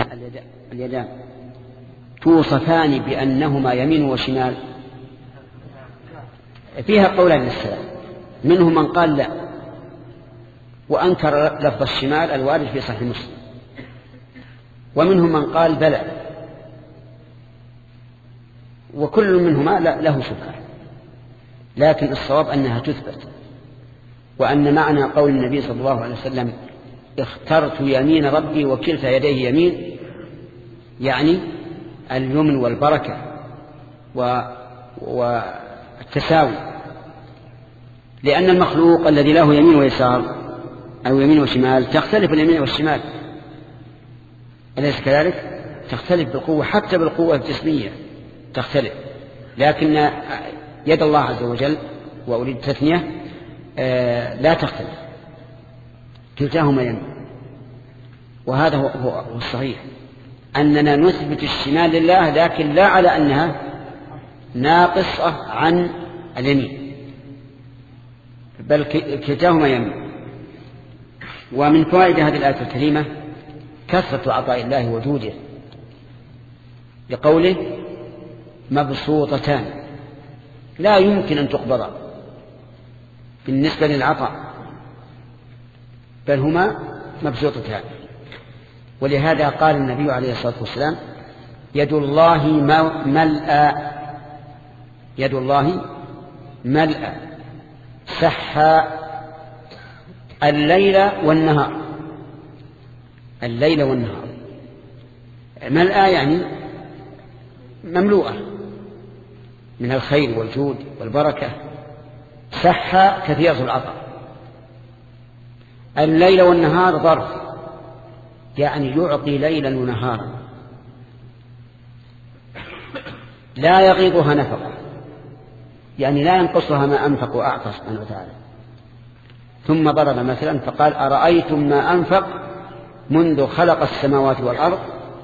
اليدان توصفان بأنهما يمين وشمال؟ فيها قولان للسلام، منهم من قال لا وأنكر لفظ الشمال الوارد في صحيح مسلم، ومنهم من قال بلى، وكل منهما له شبهة، لكن الصواب أنها تثبت، وأن معنى قول النبي صلى الله عليه وسلم اخترت يمين ربي وكلتا يديه يمين يعني اليمن والبركة والتساوي، لأن المخلوق الذي له يمين ويسار أو يمين وشمال تختلف اليمين والشمال، أليس كذلك؟ تختلف بالقوة، حتى بالقوة الجسمية تختلف، لكن يد الله عز وجل وأريد التثنية لا تختلف، كلتاهما يمين. وهذا هو الصحيح، أننا نثبت الشمال لله، لكن لا على أنها ناقصة عن اليمين، بل كلتاهما يمين. ومن فوائد هذه الآية الكريمة كثرة عطاء الله وجوده، لقوله مبسوطتان لا يمكن أن تقبضا بالنسبة للعطاء، بل هما مبسوطتان. ولهذا قال النبي عليه الصلاة والسلام يد الله ملأى، يد الله ملأى سحى الليل والنهار، الليل والنهار ملأى يعني مملوءة من الخير والجود والبركة، سحى كثيرة العطاء. الليل والنهار ظرف يعني يعطي ليلا ونهارا لا يغيضها نفقة، يعني لا ينقصها ما أنفق وأعطى سبحانه وتعالى. ثم ضرب مثلا فقال أرأيتم ما أنفق منذ خلق السماوات والأرض؟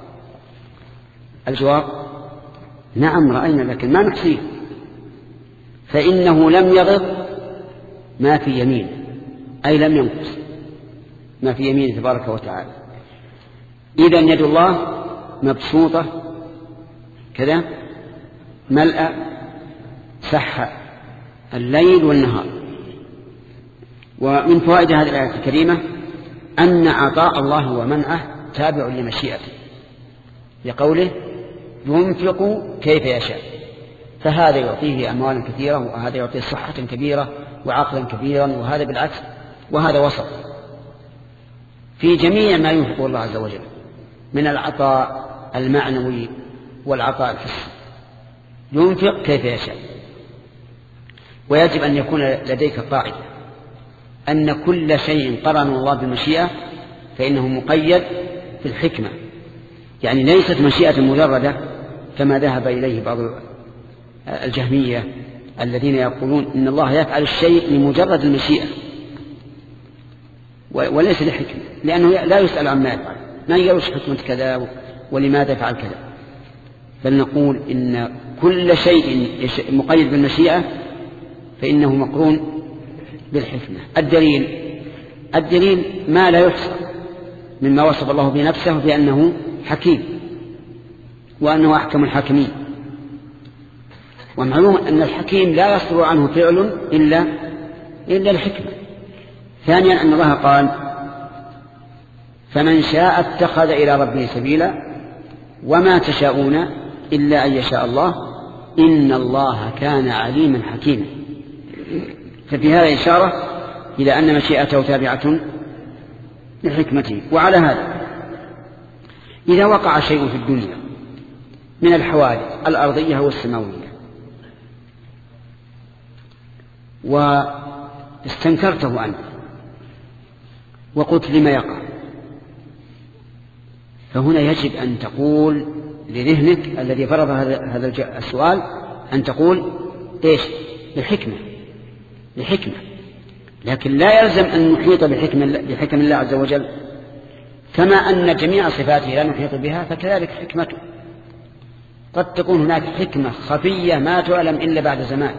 الجواب نعم رأينا، لكن ما نحصيه، فإنه لم يغض ما في يمينه، أي لم ينقص ما في يمينه تبارك وتعالى. إذن يد الله مبسوطة كذا ملأ سحى الليل والنهار. ومن فوائد هذه الآية الكريمة أن عطاء الله ومنعه تابع لمشيئته، لقوله ينفق كيف يشاء، فهذا يعطيه أموالا كثيرة وهذا يعطيه صحة كبيرة وعقلا كبيرا، وهذا بالعكس، وهذا وسط في جميع ما ينفقه الله عز وجل من العطاء المعنوي والعطاء الحسي، ينفق كيف يشاء. ويجب أن يكون لديك قاعدة أن كل شيء قرن الله بالمشيئة فإنه مقيد في الحكمة، يعني ليست مشيئة مجردة كما ذهب إليه بعض الجهمية الذين يقولون إن الله يفعل الشيء لمجرد المشيئة وليس لحكمة، لأنه لا يسأل عما يفعل، ما يقولش حكمة كذا ولماذا فعل كذا، بل نقول إن كل شيء مقيد بالمشيئة فإنه مقرون بالحكمة. الدليل ما لا يحصى مما وصف الله بنفسه بأنه حكيم وأنه أحكم الحاكمين، ومعلوم أن الحكيم لا يصدر عنه فعل إلا الحكمة. ثانيا أن الله قال فمن شاء اتخذ إلى ربه سبيلا وما تشاءون إلا أن يشاء الله إن الله كان عليما حكيما. ففي هذا إشارة إلى أن مشيئته تابعة لحكمته. وعلى هذا إذا وقع شيء في الدنيا من الحوادث الأرضية والسماوية واستنكرته أنت وقلت لما يقع، فهنا يجب أن تقول لذهنك الذي فرض هذا السؤال أن تقول إيش؟ بحكمة، لكن لا يلزم أن نحيط بحكم الله عز وجل، كما أن جميع صفاته لا نحيط بها فكذلك حكمته. قد تكون هناك حكمة خفية ما تعلم إلا بعد زمان،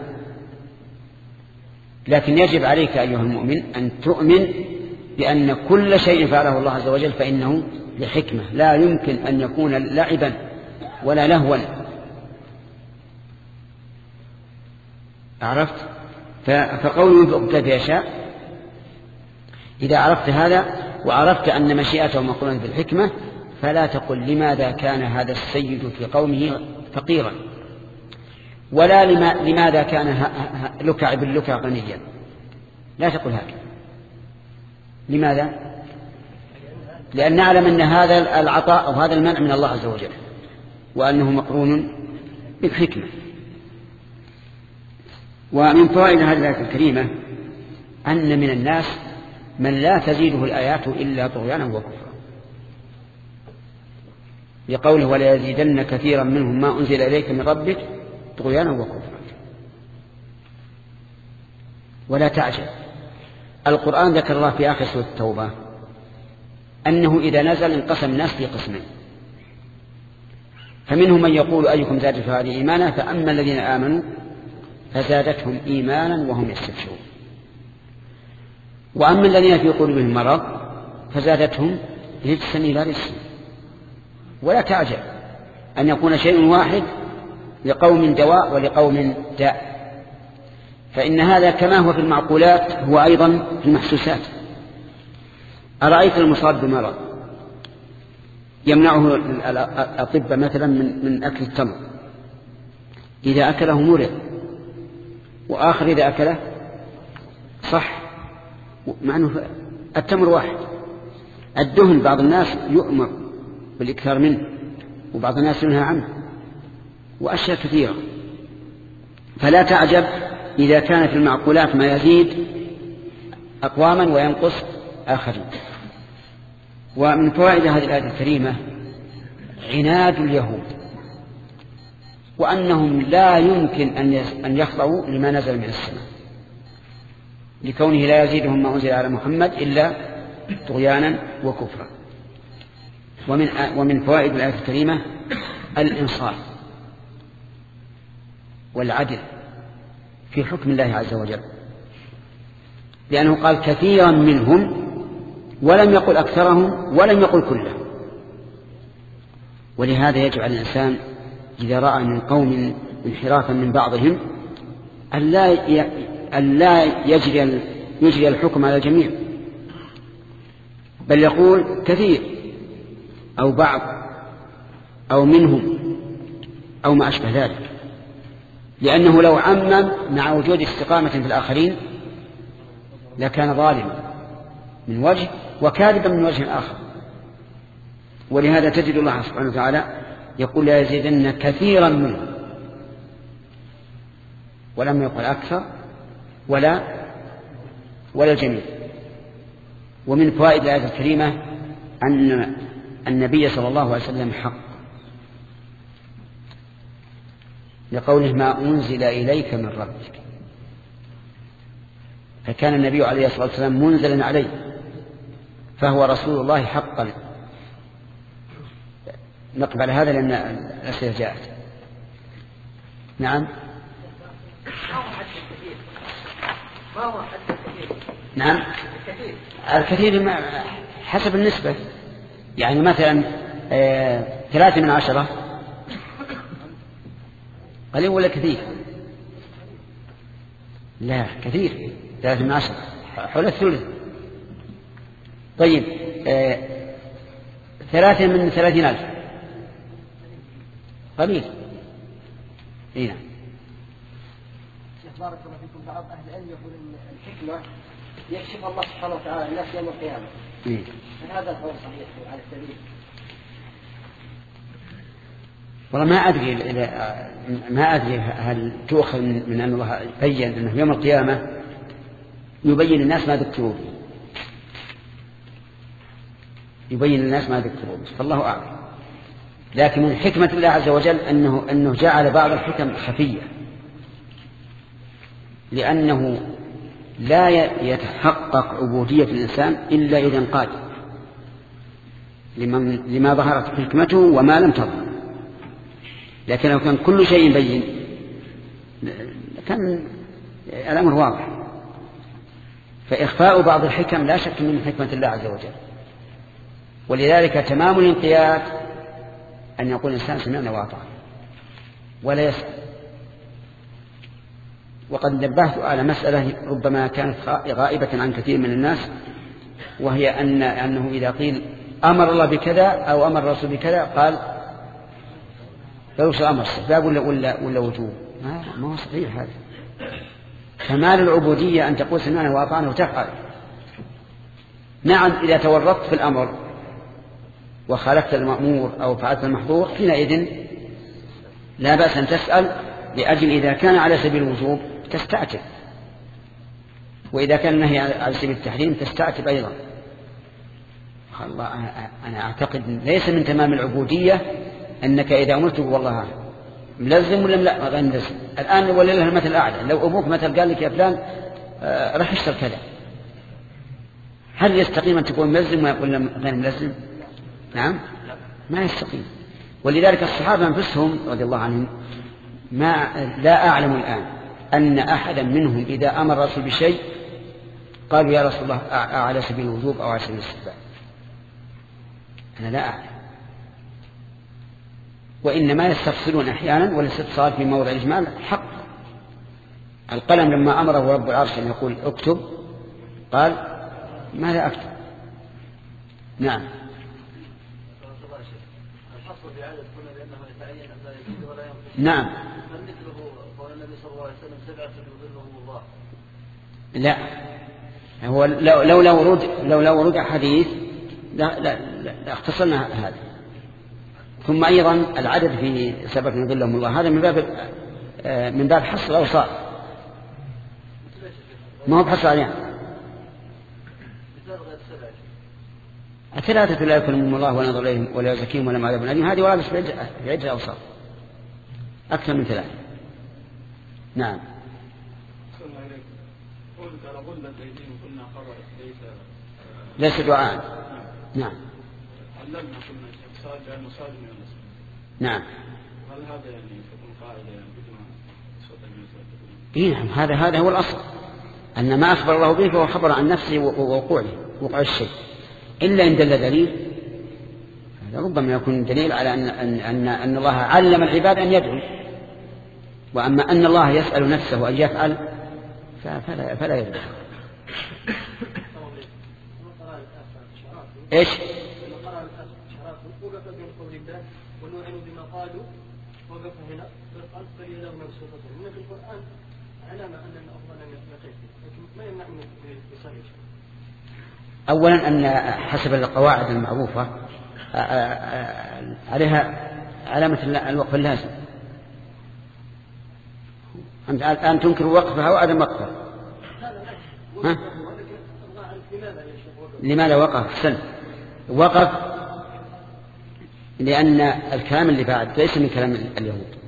لكن يجب عليك أيها المؤمن أن تؤمن بأن كل شيء فعله الله عز وجل فإنه لحكمة، لا يمكن أن يكون لعبا ولا لهوا. عرفت؟ فقوله ينفق كيف يشاء، إذا عرفت هذا وعرفت أن مشيئته مقرونة بالحكمة فلا تقل لماذا كان هذا السيد في قومه فقيرا، ولا لماذا كان لكع بن لكع غنيا، لا تقل هكذا. لماذا؟ لأن نعلم أن هذا العطاء أو هذا المنع من الله عز وجل، وأنه مقرون بالحكمة. ومن فوائد هذه الآية الكريمة أن من الناس من لا تزيده الآيات إلا طغيانا وكفرا، لقوله ولا يزيدن كثيرا منهم ما أنزل إليك من ربك طغيانا وكفرا. ولا تعجب، القرآن ذكر الله في آخر سورة التوبة أنه إذا نزل انقسم الناس في قسمين، فمنهم من يقول أيكم زادت هذه إيمانا، فأما الذين آمنوا فزادتهم إيمانا وهم يستبشرون، وأما الذين في قلوبهم مرض فزادتهم رجسا إلى رجس. ولا تعجب أن يكون شيء واحد لقوم دواء ولقوم داء، فإن هذا كما هو في المعقولات هو أيضا في المحسوسات. أرأيت المصاب بمرض يمنعه الأطباء مثلا من أكل التمر، إذا أكله مرض، وآخر إذا أكله صح، مع أنه التمر واحد. الدهن بعض الناس يؤمر بالإكثار منه وبعض الناس ينهى عنه، وأشياء كثيرة. فلا تعجب إذا كان في المعقولات ما يزيد أقواما وينقص آخرين. ومن فوائد هذه الآية الكريمة عناد اليهود، وأنهم لا يمكن أن يخضعوا لما نزل من السماء، لكونه لا يزيدهم ما أنزل على محمد إلا طغيانا وكفرا. ومن فوائد الآية الكريمة الإنصاف والعدل في حكم الله عز وجل، لأنه قال كثيرا منهم ولم يقل أكثرهم ولم يقل كلهم. ولهذا يجب على الإنسان إذا رأى من قوم انحرافا من بعضهم أن لا يجري الحكم على الجميع، بل يقول كثير أو بعض أو منهم أو ما أشبه ذلك، لأنه لو عمم مع وجود استقامة في الآخرين لكان ظالما من وجه وكاذبا من وجه آخر. ولهذا تجد الله سبحانه وتعالى يقول لا يزيدن كثيرا منهم، ولم يقل أكثر ولا الجميع. ومن فوائد الآية الكريمة أن النبي صلى الله عليه وسلم حق، لقوله ما أنزل إليك من ربك، فكان النبي عليه الصلاة والسلام منزلا عليه، فهو رسول الله حقا. نقبل هذا لأن الأسئلة جاءت. نعم. ما هو حد الكثير؟ نعم الكثير حسب النسبة، يعني مثلا 3 من 10 قليل ولا كثير؟ لا كثير، 3 من 10 حول الثلث. طيب 3 من 30,000 قليل. إيه نعم. بارك الله فيكم. بعض أهل العلم يقول إن الحكمة يكشف الله سبحانه وتعالى الناس يوم القيامة. هذا القول صحيح على السبيل؟ والله ما أدري هل تؤخذ من أن الله بين أنه يوم القيامة يبين الناس ما ذكروا به، يبين الناس ما ذكروا به، فالله أعلم. لكن من حكمة الله عز وجل أنه جعل بعض الحكم خفية، لأنه لا يتحقق عبودية الإنسان إلا إذا انقاد لما ظهرت حكمته وما لم تظهر. لكن لو كان كل شيء بين كان الأمر واضح. فإخفاء بعض الحكم لا شك من حكمة الله عز وجل. ولذلك تمام الانقياد أن يقول الإنسان سمعنا وأطعنا ولا يسأل. وقد نبهت على مسألة ربما كانت غائبة عن كثير من الناس، وهي أنه إذا قيل أمر الله بكذا أو أمر الرسول بكذا قال لو أمر استحباب ولا وجوب. ما هو صحيح هذا. كمال العبودية أن تقول سمعنا وأطعنا وتفعل. نعم إذا تورطت في الأمر وخالفت المأمور أو فعلت المحظور حينئذ لا بأس أن تسأل، لأجل إذا كان على سبيل الوجوب تستعتب، وإذا كان النهي على سبيل التحريم تستعتب أيضا. الله أنا أعتقد ليس من تمام العبودية أنك إذا أمرت والله ملزم ولا لا غير ملزم. الآن ولله المثل الأعلى، لو أبوك مثل قال لك يا فلان راح اشتر كذا، هل يستقيم أن تكون ملزم ولا غير ملزم؟ نعم ما يستقيم. ولذلك الصحابة أنفسهم رضي الله عنهم لا أعلم الآن أن أحدا منهم إذا أمر الرسول بشيء قالوا يا رسول الله على سبيل الوجوب أو على سبيل الاستحباب. أنا لا أعلم. وإنما يستفصلون أحيانا، والاستفصال في موضع الإجمال حق. القلم لما أمره رب العرش أن يقول اكتب قال ما لا أكتب. نعم. نعم. لا هو لولا ورود حديث لا اختصرنا هذا. ثم أيضا العدد في سبب يظلهم الله هذا من باب حصر الأوصاف، ما هو بحصر عليها. الثلاثة لا يكلمهم الله ولا ينظر إليهم ولا يزكيهم ولا عذاب أليم، هذه ورد في عدة أوصاف أكثر من ثلاثة. نعم. ليس دعاء. نعم. نعم. هل هذا يعني يكون قاعدة بدون صوت المثل؟ نعم هذا هو الأصل، أن ما أخبر الله به فهو خبر عن نفسه ووقوعه وقوع الشيء، إلا إن دل دليل. ربما يكون دليل على أن الله علم العباد أن يدعو، وأما أن الله يسأل نفسه أن يفعل فلا يدعو. إيش؟ ونوعن بما قالوا وقف هنا فالقلب فليله مبسوطة من القرآن علم أن الأفضل أن يقف، لكن ما يمنع من يصلي. أولا أن حسب القواعد المعروفة عليها علامة الوقف اللازم. أنت الآن تنكر وقفها وعدم وقفها. لماذا وقف؟ سن وقف لأن الكلام اللي بعد ليس من كلام اليهود.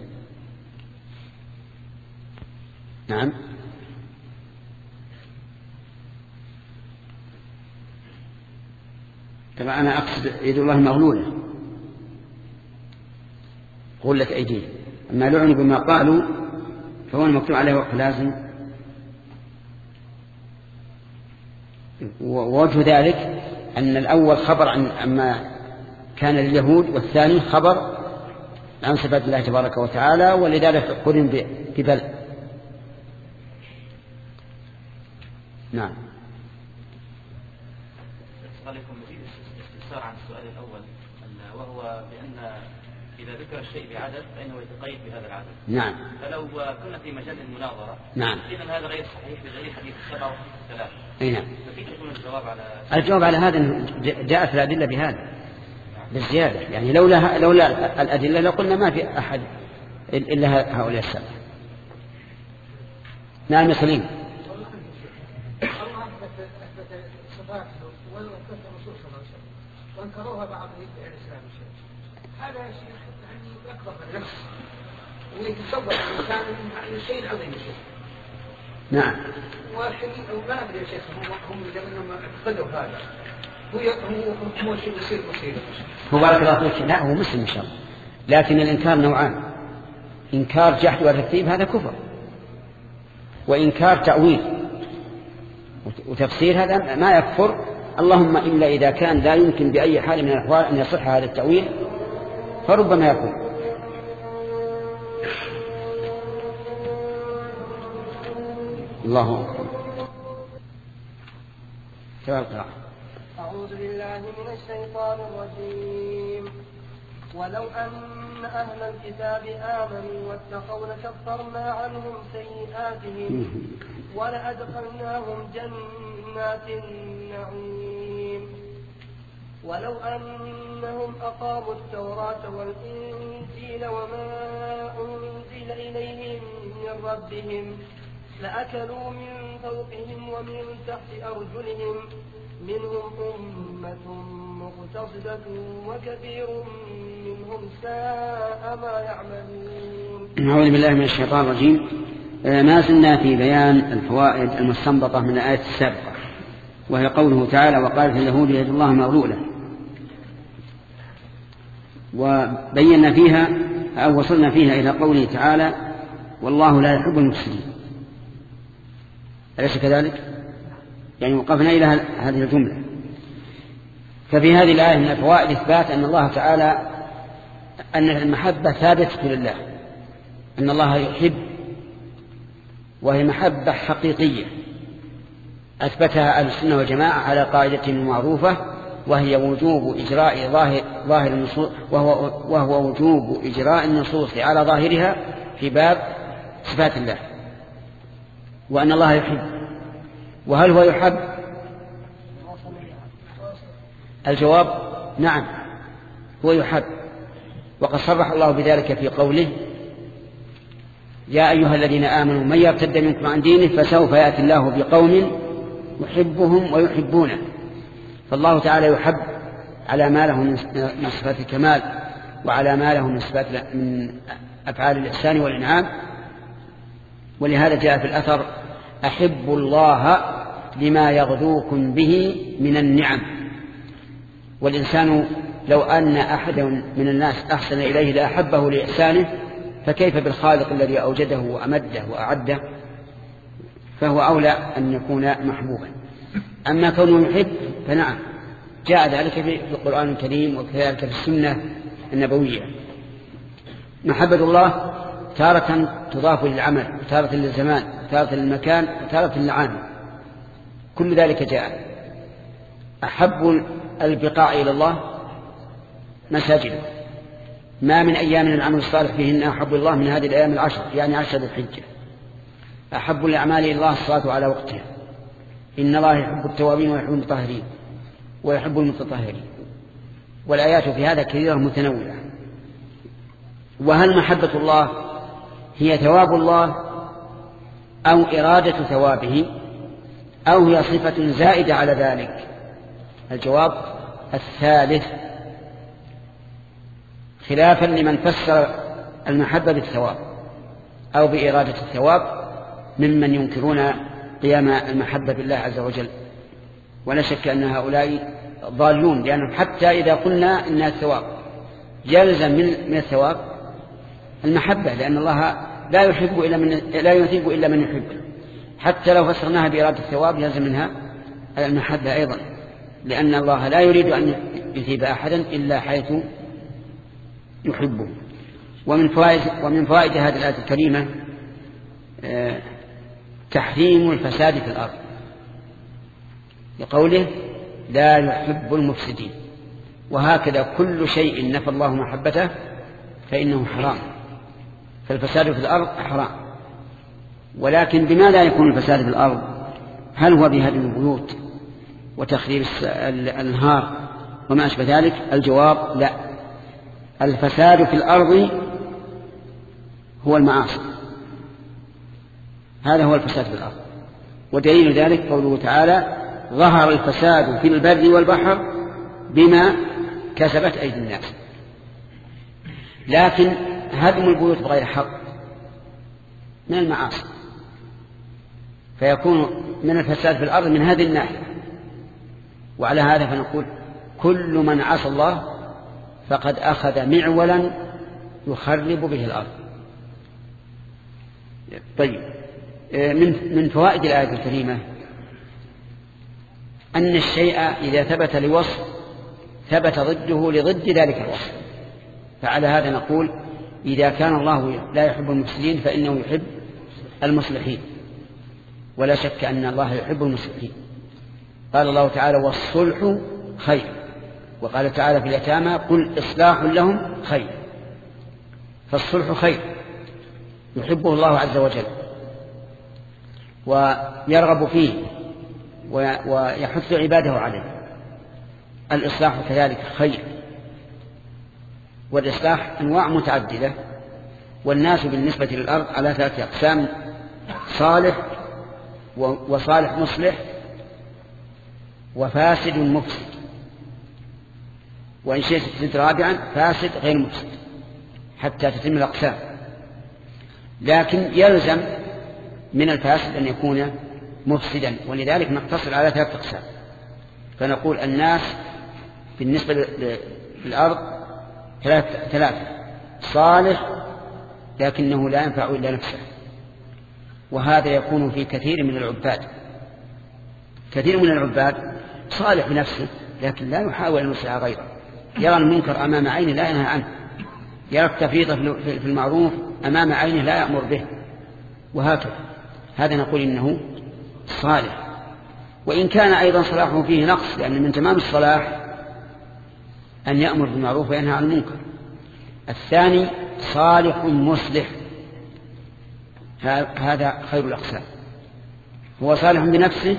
نعم. طبعا أنا أقصد يد الله مغلولة، غلت أيديه. أما لعنوا بما قالوا فهو المكتوب عليه وقف لازم. ووجه ذلك أن الأول خبر عما كان لليهود، والثاني خبر عن صفات الله تبارك وتعالى، ولذلك قرن ببل. نعم. عليكم استفسار عن السؤال الأول، وهو بأن إذا ذكر الشيء بعدد فإنه يتقيد بهذا العدد. نعم. فلو كنا في مجال المناظرة نعم إذن هذا غير صحيح بدليل حديث 7 وحديث 3. أي نعم. فكيف يكون الجواب على هذا جاءت الأدلة بهذا بالزيادة، يعني لولا الأدلة لقلنا ما في أحد إلا هؤلاء السبعة. نعم يا سليم. وانكروها بعض الإسلام هذا شيء يعني أكبر من نفس، ويتصور الإنسان عن شيء عظيم. نعم. وما أدري يا شيخ هم لأنهم اعتقدوا هذا هو شيء يصير مصيبة. هو بارك الله فيك. لا هو مسلم إن شاء الله، لكن الإنكار نوعان: إنكار جحد وتكذيب هذا كفر، وإنكار تأويل وتفسير هذا ما يكفر اللهم إلا إذا كان لا يمكن بأي حال من الأحوال أن يصح هذا التأويل فربما يكون. الله أكبر. أعوذ بالله من الشيطان الرجيم. ولو أن أهل الكتاب آمنوا واتقوا لكفرنا عنهم سيئاتهم ولأدخلناهم جنات النعيم. ولو أنهم أقاموا التوراة والإنجيل وما أنزل إليهم من ربهم لأكلوا من فوقهم ومن تحت أرجلهم منهم أمة مقتصدة وكثير منهم ساء ما يعملون. أعوذ بالله من الشيطان الرجيم. ما زلنا في بيان الفوائد المستنبطة من الآية السابقة، وهي قوله تعالى وقالت اليهود يد الله مغلولة، وبينا فيها أو وصلنا فيها إلى قوله تعالى والله لا يحب المفسدين، أليس كذلك؟ يعني وقفنا إلى هذه الجملة. ففي هذه الآية من الفوائد إثبات أن الله تعالى أن المحبة ثابتة لله، أن الله يحب، وهي محبة حقيقية أثبتها أهل السنة والجماعة على قاعدة معروفة، وهي وجوب إجراء ظاهر النصوص، وهو وجوب إجراء النصوص على ظاهرها في باب صفات الله، وأن الله يحب. وهل هو يحب؟ الجواب نعم، هو يحب، وقد صرح الله بذلك في قوله يا أيها الذين آمنوا من يرتد منكم عن دينه فسوف يأتي الله بقوم يحبهم ويحبونه. فالله تعالى يحب على ما له من صفات الكمال، وعلى ما له من أفعال الإحسان والإنعام. ولهذا جاء في الأثر أحب الله لما يغذوكم به من النعم. والإنسان لو أن أحد من الناس أحسن إليه لأحبه لإحسانه، فكيف بالخالق الذي أوجده وأمده وأعده؟ فهو أولى أن يكون محبوبا. أما كونه يحب فنعم، جاء ذلك في القرآن الكريم وكذلك في السنة النبوية. محبة الله تارة تضاف للعمل، وتارة للزمان، وتارة للمكان، وتارة للعامل، كل ذلك جاء. أحب البقاع إلى الله مساجده، ما من أيام العمل الصالح فيهن أحب الله من هذه الأيام العشر، يعني 10 ذي الحجة. أحب الأعمال إلى الله الصلاة على وقتها، إن الله يحب التوابين ويحب المطهرين ويحب المتطهرين. والآيات في هذا كثيرة متنوعة. وهل محبة الله هي ثواب الله أو إرادة ثوابه أو هي صفة زائدة على ذلك؟ الجواب الثالث، خلافا لمن فسر المحبة بالثواب أو بإرادة الثواب ممن ينكرون قيام المحبة بالله عز وجل. ولا شك أن هؤلاء ضالون، لأنهم حتى إذا قلنا إن الثواب يلزم من الثواب المحبة، لأن الله لا يحب لا يثيب إلا من يحب. حتى لو فسرناها بإرادة الثواب يلزم منها المحبة أيضا، لأن الله لا يريد أن يثيب أحدا إلا حيث يحبه. ومن فوائد هذه الآية الكريمة تحريم الفساد في الأرض، لقوله لا يحب المفسدين. وهكذا كل شيء نفى الله محبته فإنه حرام، فالفساد في الأرض حرام. ولكن بماذا يكون الفساد في الأرض؟ هل هو بهدم البيوت وتخريب الأنهار وما أشبه ذلك؟ الجواب لا، الفساد في الأرض هو المعاصي، هذا هو الفساد في الأرض. ودليل ذلك قوله تعالى ظهر الفساد في البر والبحر بما كسبت أيدي الناس. لكن هدم البيوت بغير حق من المعاصي، فيكون من الفساد في الأرض من هذه الناحية. وعلى هذا فنقول كل من عصى الله فقد أخذ معولا يخرب به الأرض. طيب، من فوائد الآية الكريمة أن الشيء إذا ثبت لوصف ثبت ضده لضد ذلك الوصف. فعلى هذا نقول إذا كان الله لا يحب المفسدين فإنه يحب المصلحين، ولا شك أن الله يحب المصلحين. قال الله تعالى والصلح خير، وقال تعالى في اليتامى قل إصلاح لهم خير. فالصلح خير يحبه الله عز وجل ويرغب فيه ويحث عباده عليه. الإصلاح كذلك خير، والإصلاح أنواع متعددة، والناس بالنسبة للأرض على 3 أقسام: صالح وصالح مصلح وفاسد مفسد، وإن شئت تزيد رابعا فاسد غير مفسد حتى تتم الأقسام. لكن يلزم من الفاسد أن يكون مفسدا، ولذلك نقتصر على 3 أقسام. فنقول الناس بالنسبة للأرض 3: صالح لكنه لا ينفع إلا نفسه، وهذا يكون في كثير من العباد. كثير من العباد صالح بنفسه لكن لا يحاول أن يصلح غيره، يرى المنكر أمام عينه لا ينهى عنه، يرى التفريط في المعروف أمام عينه لا يأمر به، وهكذا. هذا نقول إنه صالح، وإن كان أيضا صلاحه فيه نقص، لأن من تمام الصلاح أن يأمر بالمعروف وينهى عن المنكر. الثاني صالح مصلح، هذا خير الأقسام، هو صالح بنفسه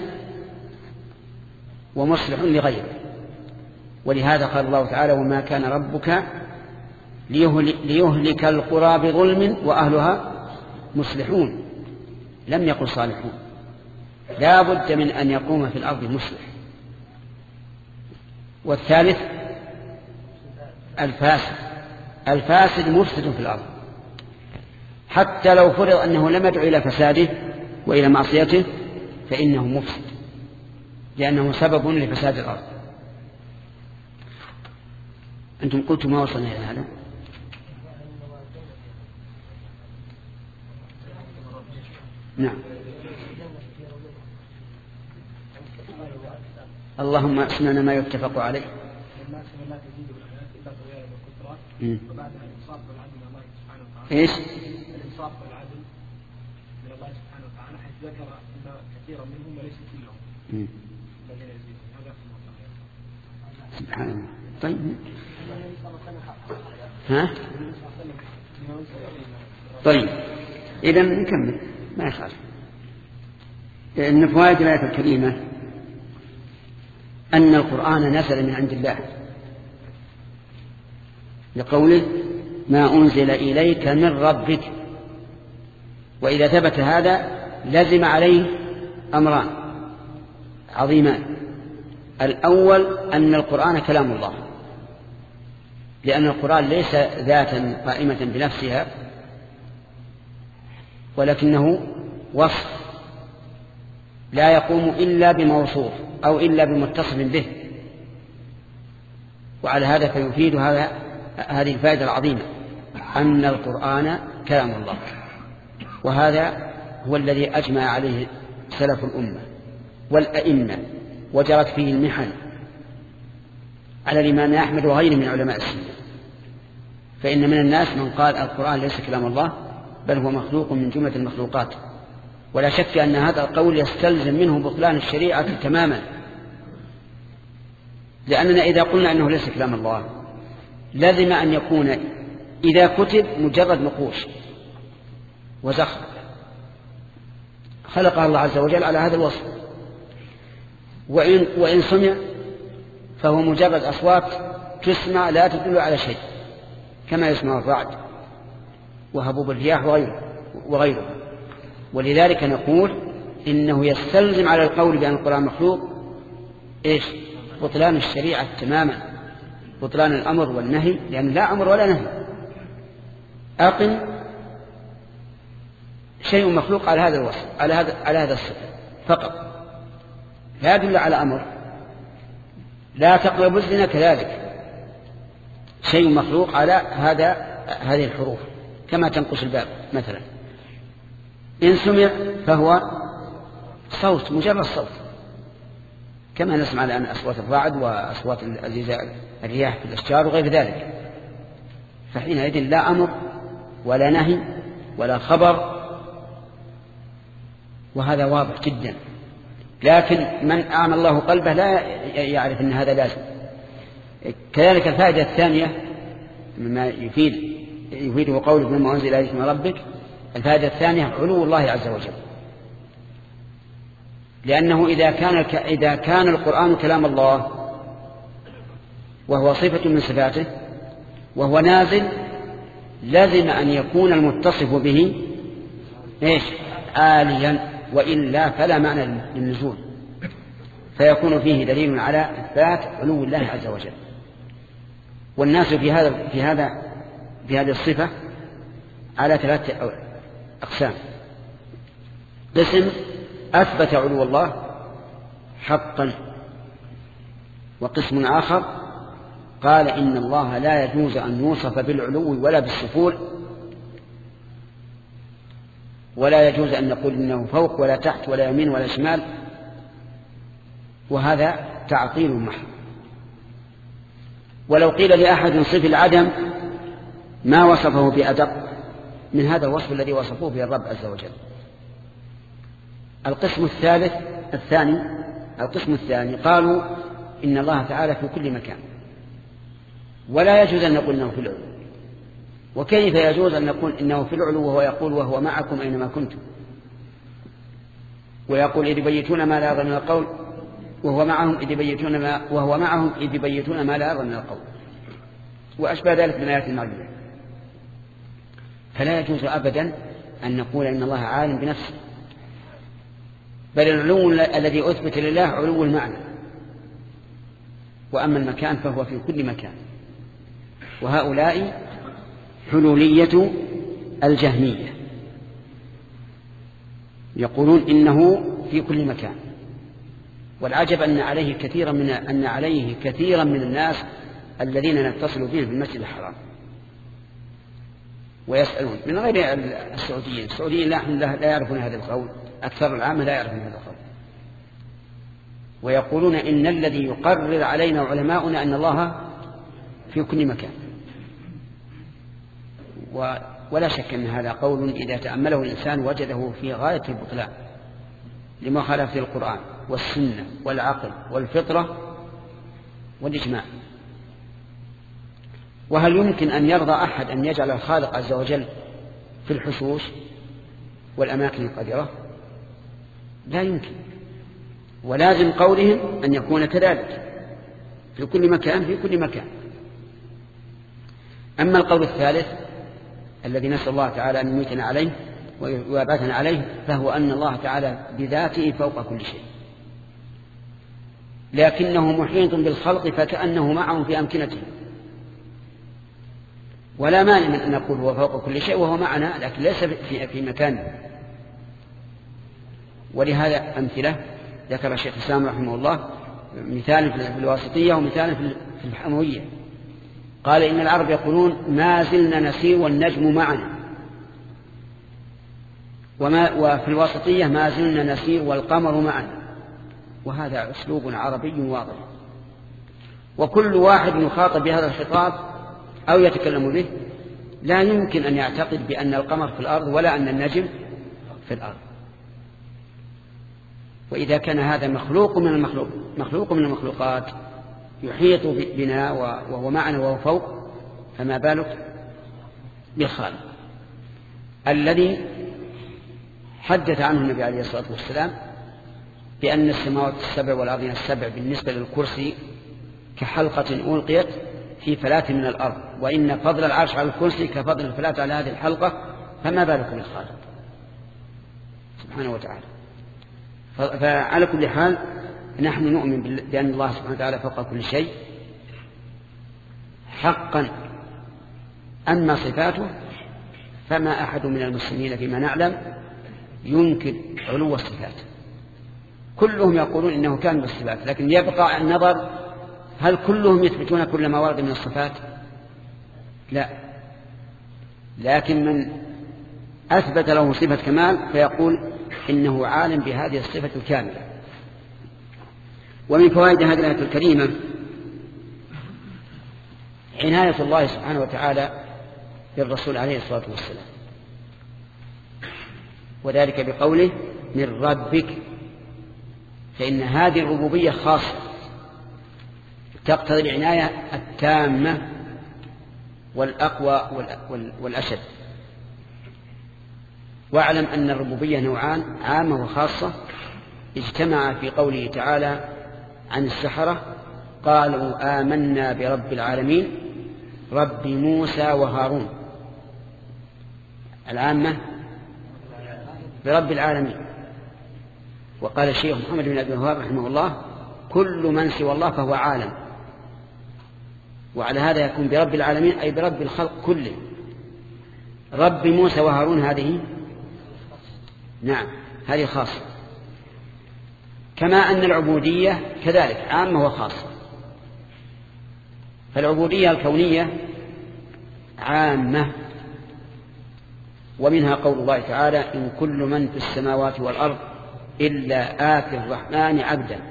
ومصلح لغيره. ولهذا قال الله تعالى وما كان ربك ليهلك القرى بظلم وأهلها مصلحون، لم يقل صالحون. لا بد من أن يقوم في الأرض مصلح. والثالث الفاسد مفسد في الأرض، حتى لو فرض أنه لم يدعو إلى فساده وإلى معصيته فإنه مفسد، لأنه سبب لفساد الأرض. أنتم قلتم ما وصلنا إلى هذا. نعم. اللهم أسمعنا ما يتفق عليه. ايش؟ الانصاف والعدل من الله سبحانه وتعالى، حيث ذكر ان كثيرا منهم وليس كلهم الذين يزيدون. هذا سبحان الله. طيب ها؟ طيب إذا نكمل ما يخالف. إن فوائد الآية الكريمة أن القرآن نزل من عند الله، لقوله ما أنزل إليك من ربك. وإذا ثبت هذا لزم عليه أمران عظيمان: الأول أن القرآن كلام الله، لأن القرآن ليس ذاتا قائمة بنفسها، ولكنه وصف لا يقوم إلا بموصوف أو إلا بمتصف به. وعلى هذا فيفيد هذه الفائدة العظيمة أن القرآن كلام الله. وهذا هو الذي أجمع عليه سلف الأمة والأئمة، وجرت فيه المحن على الإمام أحمد وغيره من علماء السنة. فإن من الناس من قال القرآن ليس كلام الله بل هو مخلوق من جملة المخلوقات، ولا شك أن هذا القول يستلزم منه بطلان الشريعة تماما، لأننا إذا قلنا أنه ليس كلام الله لازم أن يكون إذا كتب مجرد نقوش وزخرف خلقها الله عز وجل على هذا الوصف، وإن سمع فهو مجرد أصوات تسمع لا تدل على شيء، كما يسمع الرعد وهبوب الرياح وغيره. ولذلك نقول إنه يستلزم على القول بأن القرآن مخلوق إيش؟ بطلان الشريعة تماما، بطلان الأمر والنهي، لأن لا أمر ولا نهي. أقم شيء مخلوق على هذا الوصف، على هذا الصفة فقط، لا يدل على أمر. لا تقربوا الزنا كذلك شيء مخلوق على هذه الحروف، كما تنقش الباب مثلا. إن سمع فهو صوت، مجرد صوت، كما نسمع الآن أصوات الرعد وأصوات الرياح في الأشجار وغير ذلك. فحينئذ لا أمر ولا نهي ولا خبر، وهذا واضح جدا. لكن من أعمى الله قلبه لا يعرف أن هذا لازم. كذلك الفائدة الثانية مما يفيده قوله مما أنزل إليك من ربك، الفائدة الثانية علو الله عز وجل، لأنه إذا كان القرآن كلام الله وهو صفة من صفاته وهو نازل، لازم أن يكون المتصف به عاليا، وإلا فلا معنى للنزول، فيكون فيه دليل على إثبات علو الله عز وجل. والناس في هذه الصفة على 3 أقسام: قسم أثبت علو الله حقا، وقسم آخر قال إن الله لا يجوز أن يوصف بالعلو ولا بالسفول، ولا يجوز أن نقول إنه فوق ولا تحت ولا يمين ولا شمال، وهذا تعطيل محض. ولو قيل لأحد صف العدم ما وصفه بأدق من هذا الوصف الذي وصفوه به الرب عز وجل. القسم الثاني قالوا إن الله تعالى في كل مكان، ولا يجوز أن نقول إنه في العلو. وكيف يجوز أن نقول إنه في العلو وهو يقول وهو معكم أينما كنتم، ويقول إذ يبيتون ما لا يرضى من القول وهو معهم إذ يبيتون ما لا يرضى من القول، وأشبه ذلك من آيات المريم. فلا يجوز أبدا أن نقول إن الله عالم بنفسه، بل العلو الذي أثبت لله علو المعنى، وأما المكان فهو في كل مكان. وهؤلاء حلولية الجهمية يقولون إنه في كل مكان. والعجب أن عليه كثيرا من الناس الذين نتصل بهم في المسجد الحرام ويسألون من غير السعوديين لا يعرفون هذا القول، أكثر العامة لا يعرفون هذا القول، ويقولون إن الذي يقرر علينا علماؤنا أن الله في كل مكان. ولا شك أن هذا قول إذا تأمله الإنسان وجده في غاية البطلان لمخالفة القرآن والسنة والعقل والفطرة والإجماع. وهل يمكن أن يرضى أحد أن يجعل الخالق عز وجل في الحشوش والأماكن القذرة؟ لا يمكن. ولازم قولهم أن يكون كذلك في كل مكان. أما القول الثالث الذي نسأل الله تعالى أن يميتنا عليه ويبعثنا عليه، فهو أن الله تعالى بذاته فوق كل شيء، لكنه محيط بالخلق فكأنه معهم في أمكنتهم. ولا مانع من أن نقول هو فوق كل شيء وهو معنا، لكن ليس في مكانه. ولهذا أمثلة ذكر الشيخ الإسلام رحمه الله، مثال في الواسطية ومثال في الحموية. قال إن العرب يقولون ما زلنا نسير والنجم معنا، وفي الواسطية ما زلنا نسير والقمر معنا. وهذا أسلوب عربي واضح، وكل واحد يخاطب بهذا الخطاب أو يتكلم به لا يمكن أن يعتقد بأن القمر في الأرض ولا أن النجم في الأرض. وإذا كان هذا مخلوق من المخلوقات يحيط بنا وهو معنا وهو فوق، فما بالك بالخالق الذي حدث عنه النبي عليه الصلاة والسلام بأن السماوات السبع والأرضين السبع بالنسبة للكرسي كحلقة ألقيت في فلاة من الأرض، وإن فضل العرش على الكرسي كفضل الفلاة على هذه الحلقة، فما بالك بالخالق سبحانه وتعالى. فعلى كل حال نحن نؤمن بأن الله سبحانه وتعالى فوق كل شيء حقا. أما صفاته فما أحد من المسلمين فيما نعلم ينكر علو الصفات، كلهم يقولون إنه كان بالصفات، لكن يبقى النظر هل كلهم يثبتون كل ما ورد من الصفات؟ لا، لكن من أثبت له صفة كمال فيقول إنه عالم بهذه الصفة الكاملة. ومن فوائد هذه الآية الكريمة عناية الله سبحانه وتعالى بالرسول عليه الصلاة والسلام، وذلك بقوله من ربك، فإن هذه الربوبية خاصة تقتضي العناية التامة والأقوى والأشد. واعلم أن الربوبية نوعان، عامة وخاصة، اجتمع في قوله تعالى عن السحرة قالوا آمنا برب العالمين رب موسى وهارون. العامة برب العالمين. وقال الشيخ محمد بن عبد الوهاب رحمه الله كل من سوى الله فهو عالم، وعلى هذا يكون برب العالمين أي برب الخلق كله. رب موسى وهارون هذه نعم هذه خاصة، كما أن العبودية كذلك عامة وخاصة. فالعبودية الكونية عامة، ومنها قول الله تعالى إن كل من في السماوات والأرض إلا آتي الرحمن عبدا.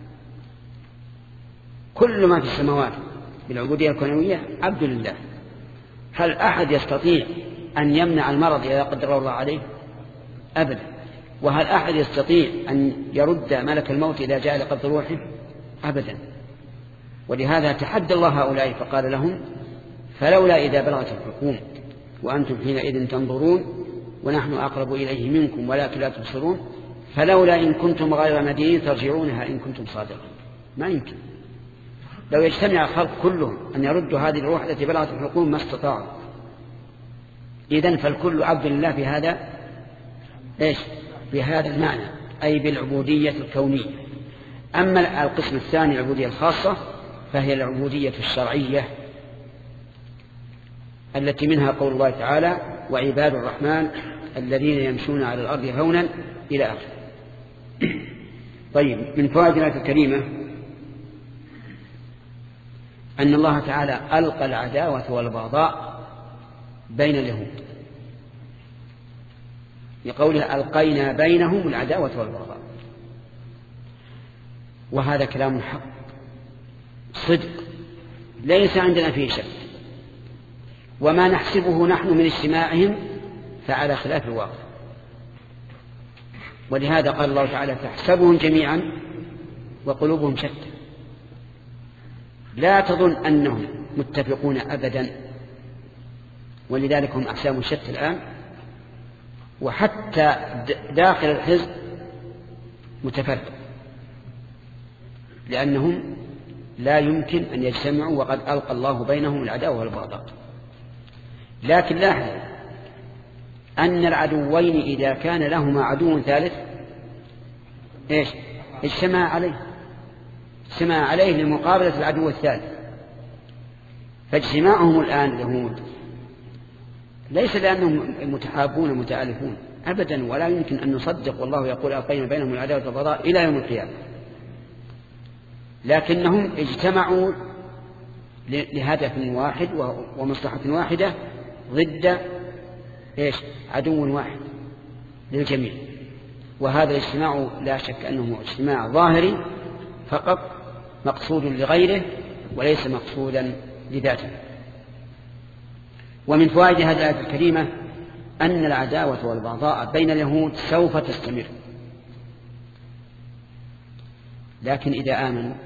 كل ما في السماوات بالعبودية الكونية عبد لله. هل أحد يستطيع أن يمنع المرض إذا قدر الله عليه؟ أبدا. وهل أحد يستطيع أن يرد ملك الموت إذا جاء لقبض روحه؟ أبدا. ولهذا تحدى الله هؤلاء فقال لهم فلولا إذا بلغت الحلقوم وأنتم حينئذ تنظرون ونحن أقرب إليه منكم ولكن لا تبصرون فلولا إن كنتم غير مدينين ترجعونها إن كنتم صادقين. ما يمكن. لو يجتمع الخلق كلهم أن يردوا هذه الروح التي بلغت الحلقوم ما استطاعوا. إذن فالكل عبد لله في هذا إيش؟ بهذا المعنى أي بالعبودية الكونية. أما القسم الثاني العبودية الخاصة فهي العبودية الشرعية التي منها قول الله تعالى وعباد الرحمن الذين يمشون على الأرض هونا إلى آخره. طيب، من فوائد الآية الكريمة أن الله تعالى ألقى العداوة والبغضاء بين اليهود، لقوله ألقينا بينهم العداوة والبغضاء، وهذا كلام حق صدق ليس عندنا فيه شك، وما نحسبه نحن من اجتماعهم فعلى خلاف الواقع. ولهذا قال الله تعالى تحسبهم جميعا وقلوبهم شتى. لا تظن أنهم متفقون أبدا، ولذلك هم أحساب شتى الآن، وحتى داخل الحزب متفرق، لأنهم لا يمكن أن يجتمعوا وقد ألقى الله بينهم العداوة والبغضاء. لكن لاحظ أن العدوين إذا كان لهما عدو ثالث إيش؟ اجتمع عليه لمقابلة العدو الثالث. فاجتماعهم الآن اليهود ليس لأنهم متحابون متآلفون أبدا، ولا يمكن أن نصدق والله يقول ألقينا بينهم العداوة والبغضاء إلى يوم القيامة، لكنهم اجتمعوا لهدف واحد ومصلحة واحدة ضد إيش؟ عدو واحد للجميع. وهذا الاجتماع لا شك أنه اجتماع ظاهري فقط مقصود لغيره وليس مقصودا لذاته. ومن فوائد هذه الآية الكريمة أن العداوة والبغضاء بين اليهود سوف تستمر، لكن إذا آمنوا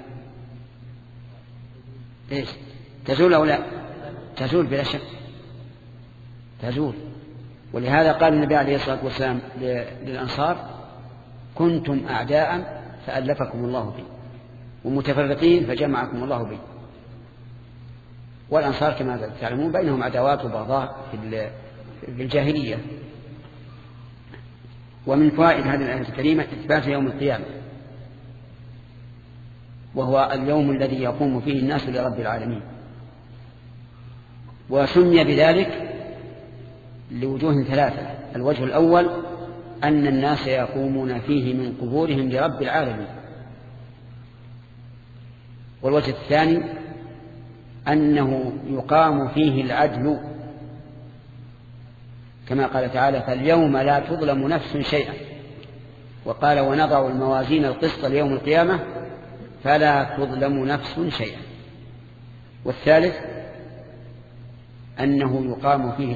إيش؟ تزول أو لا؟ تزول بلا شك، تزول. ولهذا قال النبي عليه الصلاة والسلام للأنصار كنتم أعداء فألفكم الله بي ومتفرقين فجمعكم الله بي. والأنصار كما تعلمون بينهم عداوات وبغضاء في الجاهلية. ومن فوائد هذه الآية الكريمة إثبات يوم القيامة، وهو اليوم الذي يقوم فيه الناس لرب العالمين، وسمي بذلك لوجوه ثلاثة. الوجه الأول أن الناس يقومون فيه من قبورهم لرب العالمين، والوجه الثاني أنه يقام فيه العدل كما قال تعالى فاليوم لا تظلم نفس شيئا، وقال ونضع الموازين القسط ليوم القيامة فلا تظلم نفس شيئا. والثالث أنه يقام فيه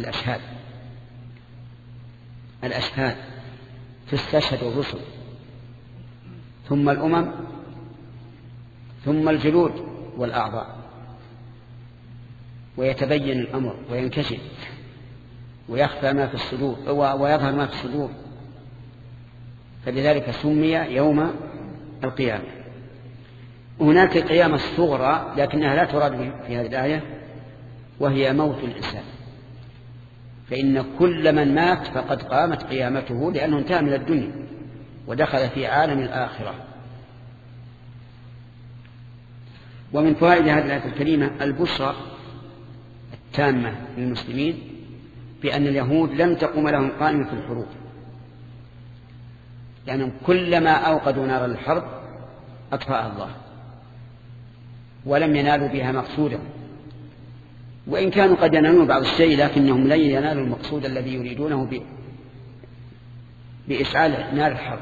الأشهاد تستشهد الرسل ثم الأمم ثم الجلود والأعضاء، ويتبين الأمر وينكشف ويخفى ما في الصدور ويظهر ما في الصدور، فلذلك سمي يوم القيامة. هناك القيامة الصغرى لكنها لا تراد في هذه الآية، وهي موت الإنسان، فإن كل من مات فقد قامت قيامته، لأنه انتهى من الدنيا ودخل في عالم الآخرة. ومن فوائد هذه الآية الكريمة البشرى التامة للمسلمين بأن اليهود لم تقوم لهم قائمة في الحروب، لأنهم كلما أوقدوا نار الحرب أطفأها الله ولم ينالوا بها مقصودا، وإن كانوا قد ينالون بعض الشيء لكنهم لن ينالوا المقصود الذي يريدونه بإشعال نار الحرب.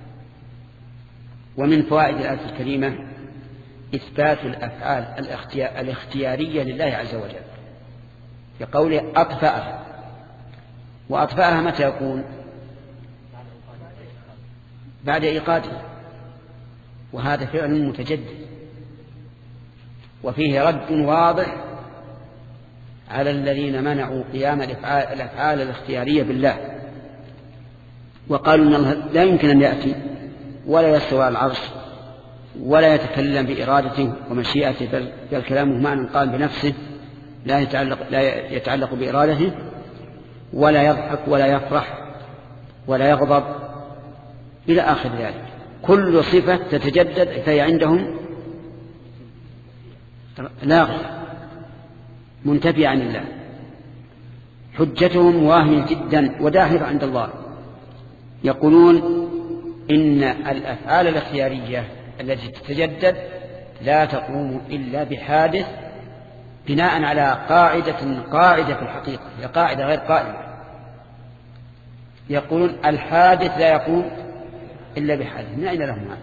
ومن فوائد الآية الكريمة إثبات الأفعال الاختيارية لله عز وجل، بقوله أطفأها. وأطفأها متى يكون؟ بعد إيقادها، وهذا فعل متجدد، وفيه رد واضح على الذين منعوا قيام الأفعال الاختيارية بالله، وقالوا إن الله لا يمكن أن يأتي ولا يستوى على العرش ولا يتكلم بإرادته ومشيئته، بل كلامه معنى قال بنفسه لا يتعلق بإرادته، ولا يضحك ولا يفرح ولا يغضب إلى آخر ذلك. كل صفة تتجدد فهي عندهم لاغية منتفية عن الله. حجتهم واهية جدا وداحضة عند الله. يقولون إن الأفعال الاختيارية التي تتجدد لا تقوم إلا بحادث بناء على قاعدة في الحقيقة، هي قاعدة غير قائمة. يقولون الحادث لا يقوم إلا بحادث. من أين لهم هذا؟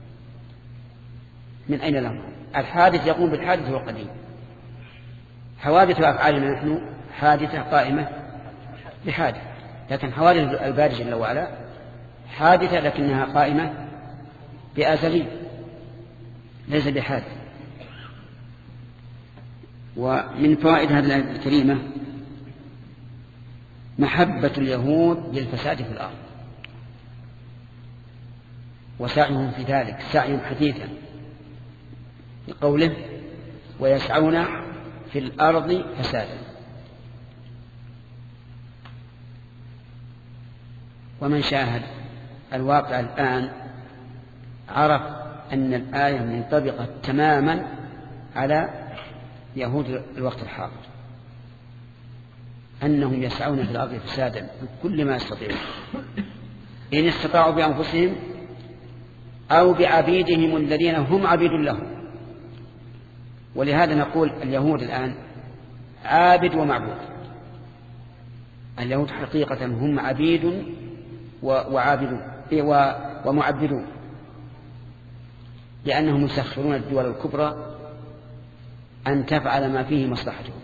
من أين لهم؟ الحادث يقوم بالحادث والقديم. حوادث أفعالنا نحن حادثة قائمة بحادث، لكن حوادث الباري جل وعلا حادثة لكنها قائمة بأزلي ليس بحادث. ومن فوائد هذه الآية الكريمة محبة اليهود للفساد في الأرض وسعيهم في ذلك سعيهم حثيثا، لقوله ويسعون في الأرض فسادا. ومن شاهد الواقع الآن عرف أن الآية منطبقة تماما على يهود الوقت الحاضر، أنهم يسعون في الأرض فسادا بكل ما يستطيعون، إن استطاعوا بأنفسهم أو بعبيدهم الذين هم عبيد لهم. ولهذا نقول اليهود الآن عابد ومعبود. اليهود حقيقة هم عبيد وعابدون ومعبدون، لأنهم يسخرون الدول الكبرى أن تفعل ما فيه مصلحتهم،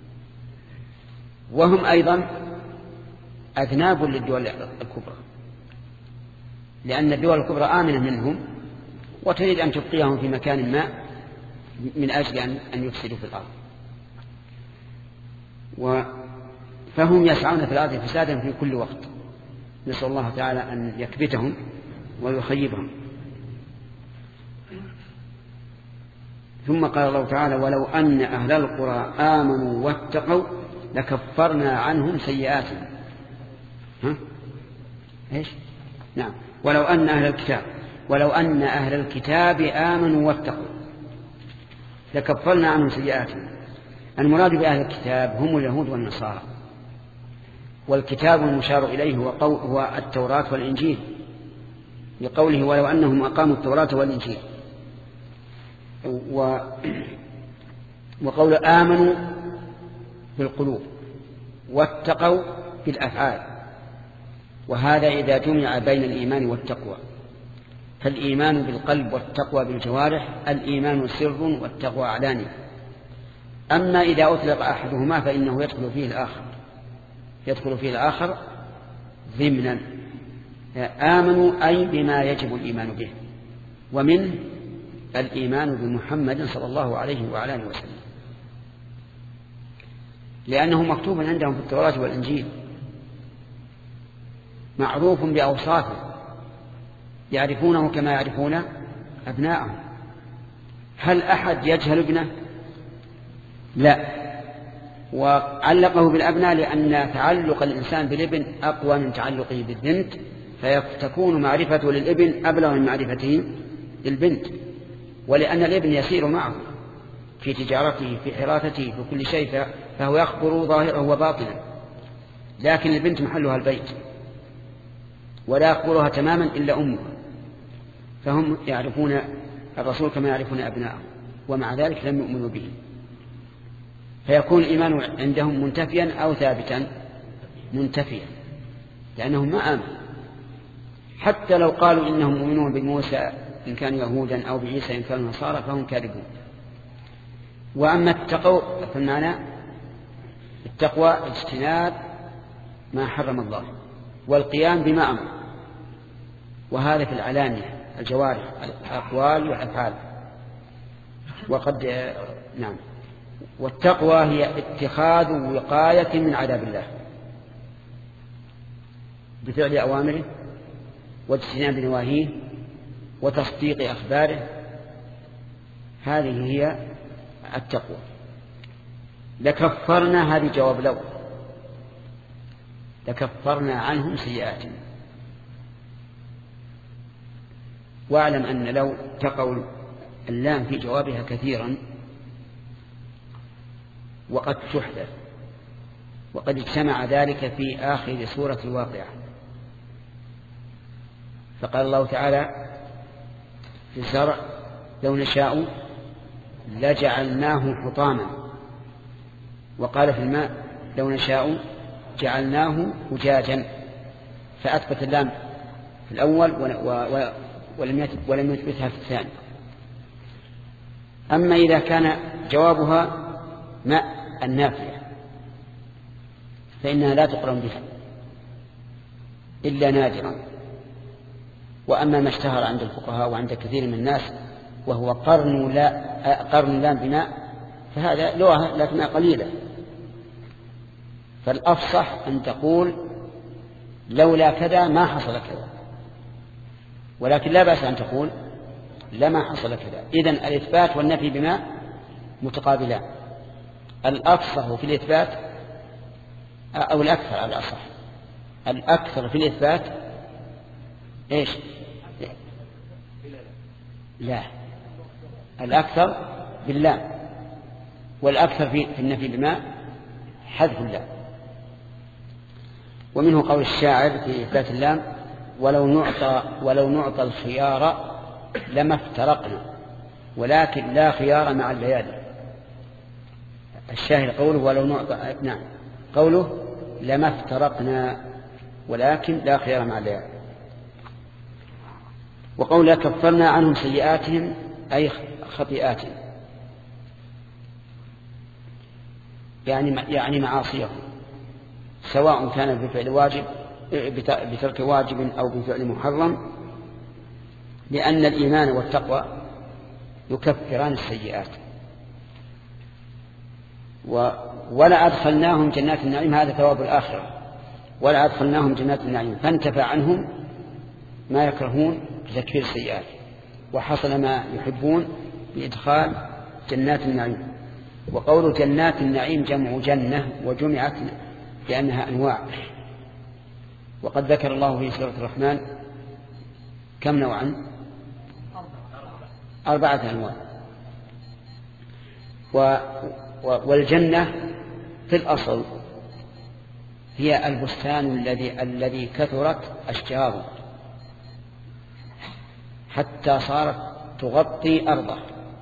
وهم أيضا أذناب للدول الكبرى، لأن الدول الكبرى آمنة منهم وتريد أن تبقيهم في مكان ما من أجل أن يفسدوا في الأرض. فهم يسعون في الأرض فسادا في كل وقت. نسأل الله تعالى أن يكبتهم ويخيبهم. ثم قال الله تعالى ولو أن أهل القرى آمنوا واتقوا لكفرنا عنهم سيئاتهم. إيش؟ نعم. ولو أن أهل الكتاب آمنوا واتقوا لكفرنا عنهم سيئاتهم. المراد بأهل الكتاب هم اليهود والنصارى، والكتاب المشار إليه هو التوراة والإنجيل، لقوله ولو أنهم أقاموا التوراة والإنجيل. وقول آمنوا بالقلوب واتقوا بالأفعال، وهذا إذا جمع بين الإيمان والتقوى. فالإيمان بالقلب والتقوى بالجوارح، الإيمان سر والتقوى علاني. أما إذا أطلق أحدهما فإنه يدخل فيه الآخر ضمنا. آمنوا أي بما يجب الإيمان به، ومن الإيمان بمحمد صلى الله عليه وعلى آله وسلم، لأنه مكتوب عندهم في التوراة والإنجيل، معروف بأوصافه، يعرفونه كما يعرفون أبناءهم. هل أحد يجهل ابنه؟ لا. وعلقه بالأبناء لأن تعلق الإنسان بالابن أقوى من تعلقه بالبنت، فتكون معرفته للابن أبلغ من معرفته للبنت، ولأن الابن يسير معه في تجارته في حراثته في كل شيء، فهو يخبر ظاهره وباطنه، لكن البنت محلها البيت ولا يخبرها تماما إلا أمها، فهم يعرفون الرسول كما يعرفون أبناءهم، ومع ذلك لم يؤمنوا به. فيكون الإيمان عندهم منتفيا أو ثابتا؟ منتفيا، لأنهم ما آمنوا. حتى لو قالوا إنهم مؤمنون بموسى إن كانوا يهودا أو بعيسى إن كانوا نصارى فهم كاذبون. وأما التقوى فالمعنى التقوى اجتناب ما حرم الله والقيام بما أمر، وهذا في العلانية الجوارح الأقوال والأفعال. وقد نعم. والتقوى هي اتخاذ وقاية من عذاب الله بفعل أوامره واجتناب نواهيه وتصديق أخباره، هذه هي التقوى. لكفرنا، هذه جواب لو، لكفرنا عنهم سيئاتهم. واعلم أن لو تقع اللام في جوابها كثيرا وقد تحدث، وقد اجتمع ذلك في آخر سورة الواقعة. فقال الله تعالى في الزرع لو نشاء لجعلناه حطاما، وقال في الماء لو نشاء جعلناه أجاجا، فأثبت اللام في الأول ولم يثبتها في الثاني. أما إذا كان جوابها ماء النافية فإنها لا تقرن بها إلا نادرا. وأما ما اشتهر عند الفقهاء وعند كثير من الناس وهو قرن لام بماء فهذا لغة لكنها قليلة. فالأفصح أن تقول لولا كذا ما حصل كذا، ولكن لا بأس أن تقول لما حصل كذا. إذن الإثبات والنفي بماء متقابلان. الأفصح في الإثبات أو الأكثر على الأصح، الأكثر في الإثبات إيش؟ لا، الأكثر باللام، والأكثر في النفي بماء حذف اللام. ومنه قول الشاعر في إثبات اللام ولو نعطى الخيار لما افترقنا ولكن لا خيار مع الليالي. الشاهد قوله ولو نعطى، نعم، قوله لما افترقنا ولكن لا خيار مع الليالي. وقوله كفرنا عنهم سيئاتهم أي خطيئاتهم، يعني معاصيهم، سواء كان بفعل واجب بترك واجب أو بفعل محرم، لأن الإيمان والتقوى يكفران السيئات. ولا أدخلناهم جنات النعيم، هذا ثواب الآخرة، ولا أدخلناهم جنات النعيم فانتفع عنهم ما يكرهون بتكفير السيئات، وحصل ما يحبون بإدخال جنات النعيم. وقول جنات النعيم جمع جنة وجمعت لأنها أنواع. وقد ذكر الله في سورة الرحمن كم نوعا؟ 4 أنواع. والجنة في الأصل هي البستان الذي كثرت أشجاره حتى صارت تغطي أرضه،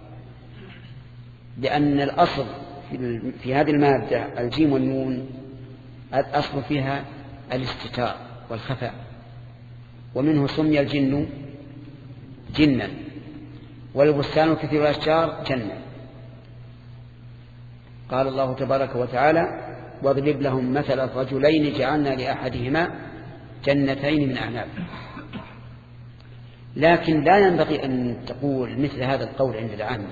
لأن الأصل في هذه المادة الجيم والنون الأصل فيها الاستتار والخفاء، ومنه سمي الجن جنا والبستان كثير الأشجار جنة. قال الله تبارك وتعالى واضرب لهم مثل الرجلين جعلنا لأحدهما جنتين من أعناب. لكن لا ينبغي أن تقول مثل هذا القول عند العامة،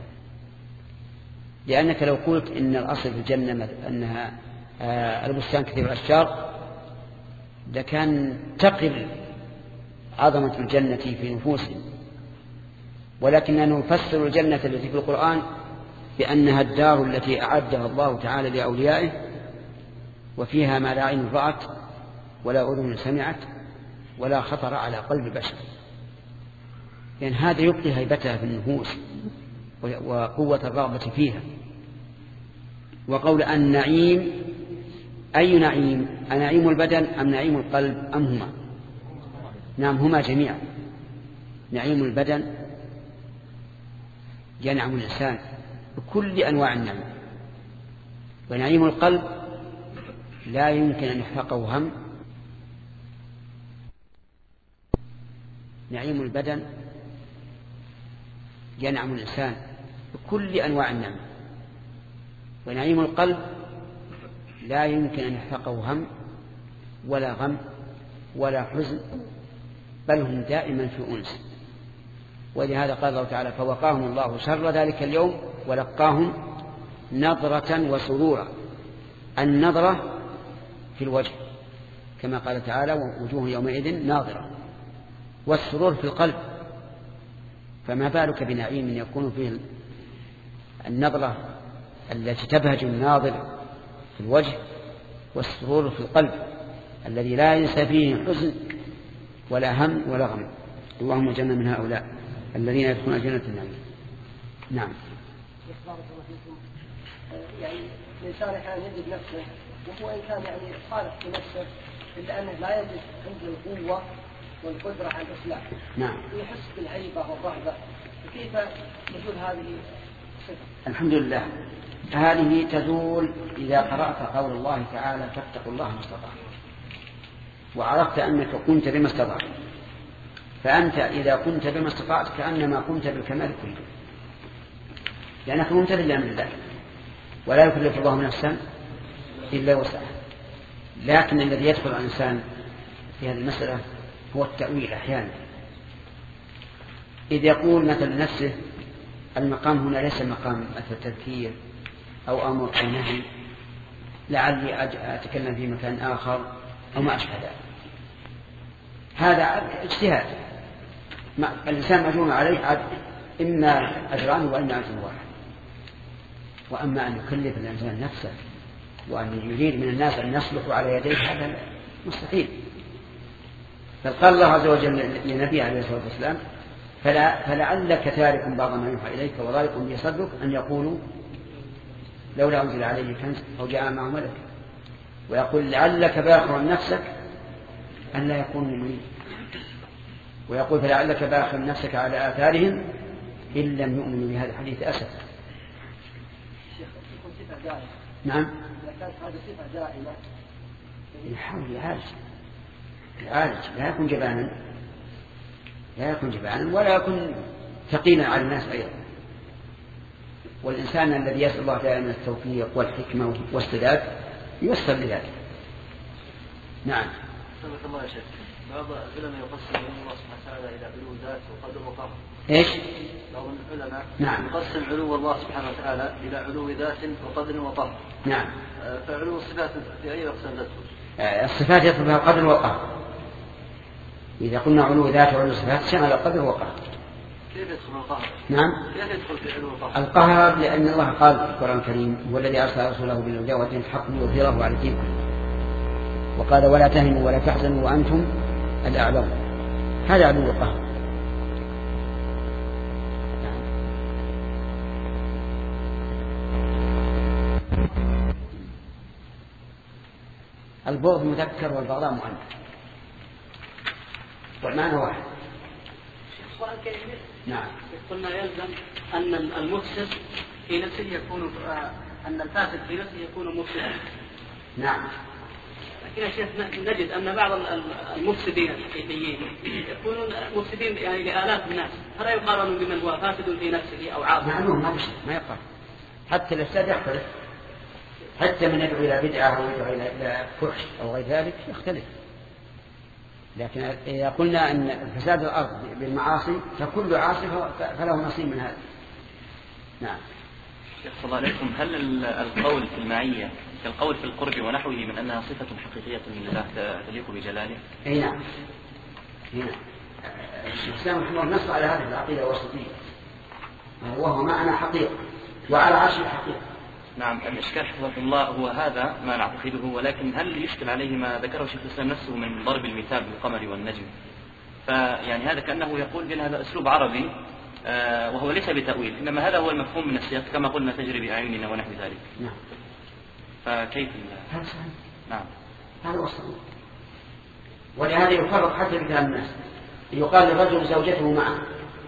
لأنك لو قلت إن الأصل في الجنة أنها البستان كثير الأشجار لكان تقل عظمة الجنة في نفوسهم، ولكننا نفسر الجنة التي في القرآن بأنها الدار التي أعدها الله تعالى لأوليائه وفيها ما لا عين رأت ولا أذن سمعت ولا خطر على قلب بشر، لأن هذا يبقي هيبتها في النفوس وقوة الرغبة فيها. وقول النعيم أي نعيم؟ أنعيم البدن أم نعيم القلب أم هما؟ نعم هما جميعا. نعيم البدن ينعم الإنسان بكل أنواع النعم، ونعيم القلب لا يمكن أن يحرقه هم. نعيم البدن ينعم الإنسان بكل أنواع النعم، ونعيم القلب لا يمكن أن يحرقه هم ولا غم ولا حزن، بل هم دائما في أنس. ولهذا قال الله تعالى فوقاهم الله شر ذلك اليوم ولقاهم نظرة وسرورا. النظرة في الوجه كما قال تعالى ووجوه يومئذ ناظرة، والسرور في القلب، فما بالك بنعيم يكون فيه النظرة التي تبهج الناظر في الوجه والسرور في القلب الذي لا ينسى فيه حزن ولا هم ولا غم. اللهم اجعلنا من هؤلاء الذين يدخلون جنة النعيم. نعم. يعني الإنسان أحيانا يجد نفسه وهو إنسان يعني صالح في نفسه إلا أنه لا يجد عنده القوة والقدرة على الإصلاح. نعم. يحس بالهيبة والرهبة، فكيف تزول هذه الصفة؟ الحمد لله، هذه تزول إذا قرأت قول الله تعالى فاتقوا الله ما استطعتم، وعرفت أنك كنت بما استطعت. فأنت إذا كنت بما استطعت كأنما كنت بالكمال كله، لأنك ممتثل لأمر الله ولا يكلف الله نفسا إلا وسعها. لكن الذي يدخل الإنسان في هذه المسألة هو التأويل أحيانا، إذ يقول مثل نفسه المقام هنا ليس مقام مثل تذكير أو أمر أو نهي، لعلي أتكلم في مكان آخر أو ما أشبه ذلك. هذا اجتهاد، الإنسان مجنون عليه إما أجران وإما أجر واحد. وأما أن يكلف الإنسان نفسه وأن يريد من الناس أن يصلحوا على يديه هذا مستحيل. بل قال الله عز وجل لنبيه عليه الصلاة والسلام فلعلك تارك بعض ما يوحى إليك وضارق به صدرك أن يقولوا لولا أنزل عليه كنز أو جاء معه ملك، ويقول لعلك باخر نفسك أن لا يكونوا مؤمنين، ويقول فلعلك باخر نفسك على آثارهم إن لم يؤمنوا بهذا الحديث أسفا. نعم. كانت هذه صفة دائمة يحاول يعالج لا يكون جبانا ولا يكون ثقيلا على الناس أيضا. والإنسان الذي يسأل الله تعالى من التوفيق والحكمة والسداد يوصل لذلك. نعم. سبحان الله يا شيخ، بعض العلماء يقسم الله سبحانه وتعالى إلى علو ذات وقدر وقهر. إيش؟ بعض العلماء نعم. يقسم علو الله سبحانه وتعالى إلى علو ذات وقدر وقهر. نعم. فعلو الصفات في أي أقسام تدخل؟ الصفات يدخل فيها قدر وقهر. إذا قلنا علو ذات وعلو صفات شمل قدر وقهر. كيف يدخل القهر؟ نعم. كيف يدخل في علو القهر؟ القهر لأن الله قال في القرآن الكريم والذي أرسل رسوله بالهدى ودين الحق ليظهره على الدين كله، وقال ولا تهنوا ولا تحزنوا وأنتم الأعلون. هذا علو القهر. البغض مذكر والبغضاء مؤنث والمعنى واحد. نعم. قلنا يلزم أن المفسد في نفسه يكون أن الفاسد في نفسه يكون مفسدا. نعم. لكن يا شيخ نجد أن بعض المفسدين الحقيقيين يكونون مفسدين يعني لآلاف الناس، فلا يقارن بمن هو فاسد في نفسه أو عاصي. معلوم ما يقارن، حتى الإفساد يختلف، حتى من يدعو إلى بدعة أو يدعو إلى فحش أو غير ذلك يختلف. لكن إذا قلنا أن فساد الأرض بالمعاصي فكل عاصي فله نصيب من هذا. نعم. شيخ صلى الله عليكم، هل القول في المعية كالقول في القرب ونحوه من أنها صفة حقيقية لله تليق بجلاله؟ أي نعم. الإسلام رحمه الله نص على هذه العقيدة الوسطية، وهو معنى حقيقة وعلى عرش الحقيقة. نعم. الإشكال حفظه الله هو هذا ما نعتقده، ولكن هل يشكل عليه ما ذكره شيخ الإسلام نفسه من ضرب المثال بالقمر والنجم؟ فيعني هذا كأنه يقول بأن هذا أسلوب عربي وهو ليس بتأويل، إنما هذا هو المفهوم من السياق كما قلنا تجري بأعيننا ونحو ذلك. نعم. فكيف هذا صحيح. نعم. هذا وصل. ولهذا يفرق حتى بكلام الناس، يقال للرجل زوجته معه،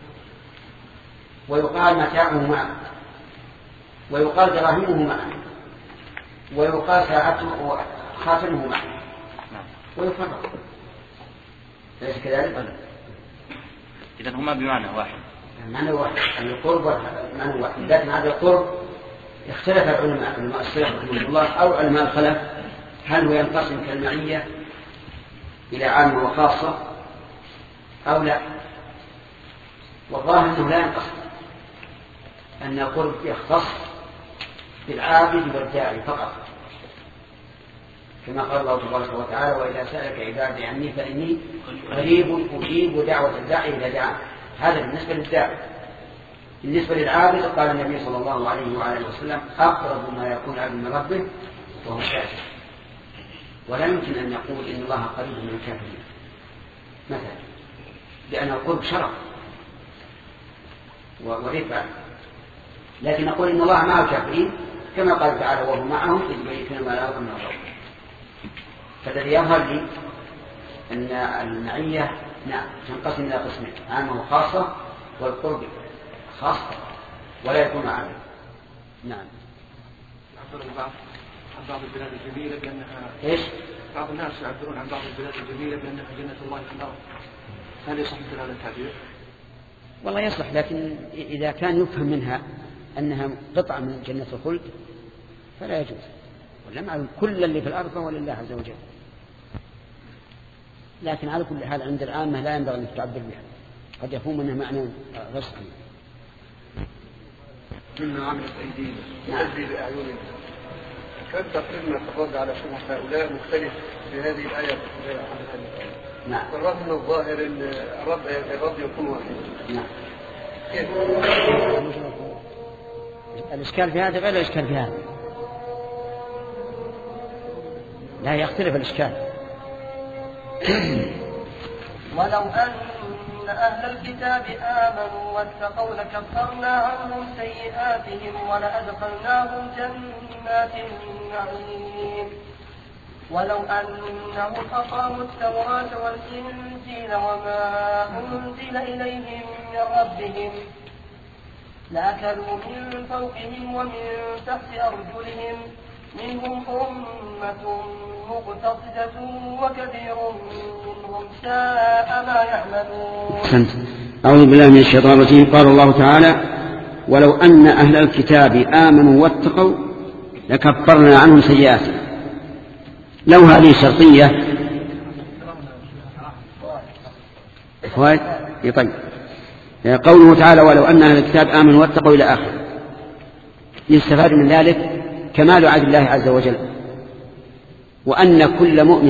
ويقال متاعه معه، ويقال دراهمه معه، ويقال ساعته وخاتمه معه. نعم. ويفرق. ليس كذلك؟ إذن هما بمعنى واحد. معنى واحد، القرب معنى واحد، لكن هذا القرب اختلف العلماء، علماء السلف رحمه الله أو علماء الخلف، هل هو ينقسم كالمعية إلى عامة وخاصة أو لا؟ والظاهر أنه لا ينقسم، أن القرب يختص بالعابد والداعي فقط، كما قال الله تبارك وتعالى: وإذا سألك عبادي عني فإني قريب أجيب دعوة الداعي إذا دعان. هذا بالنسبة للداعي. بالنسبة للعابد قال النبي صلى الله عليه وآله وسلم: أقرب ما يكون العبد من ربه وهو ساجد. ولا يمكن أن نقول إن الله قريب من الكافرين مثلا، لأن القرب شرف ورفعة، لكن نقول إن الله مع الكافرين كما قال تعالى: وهو معهم إذ يبيتون ما لا يرضى من الله. فالذي يظهر لي أن المعية نعم تنقسم إلى قسمين: عامة وخاصة، والقرب خاصة ولا يكون عامة. نعم. عن بعض البلاد الجميلة بأنها إيش؟ بعض الناس يعبرون عن بعض البلاد الجميلة بأنها جنة الله في الأرض، هل يصح مثل هذا التعبير؟ والله يصح، لكن إذا كان يفهم منها أنها قطعة من جنة الخلد فلا يجوز. ولم كل اللي في الأرض هو لله عز وجل. لكن على كل حال عند العامة لا ينبغي أن تعبر بها، قد يكون منها معنى غير صحيح. مما عملت أيدينا نؤدي بأعيننا. كان تقريبا الرد على شبهة هؤلاء مختلف في هذه الآية. نعم. بالرغم من الظاهر أن الرد يكون واحد. نعم. الإشكال في هذا غير الإشكال في هذا. لا يختلف الإشكال. ولو أن أهل الكتاب آمنوا واتقوا لكفرنا عنهم سيئاتهم ولأدخلناهم جنات النعيم. ولو أنهم أقاموا التوراة والإنجيل وما أنزل إليهم من ربهم لأكلوا من فوقهم ومن تحت أرجلهم منهم أمة مقتصدة وكثير منهم ساء ما يعملون. أعوذ بالله من الشيطان الرجيم. قال الله تعالى: ولو أن أهل الكتاب آمنوا واتقوا لكفرنا عنهم سيئاتهم. لو هذه شرطية طيب. قوله تعالى: ولو أن أهل الكتاب آمنوا واتقوا إلى آخر، يستفاد من ذلك كمال عدل الله عز وجل، وأن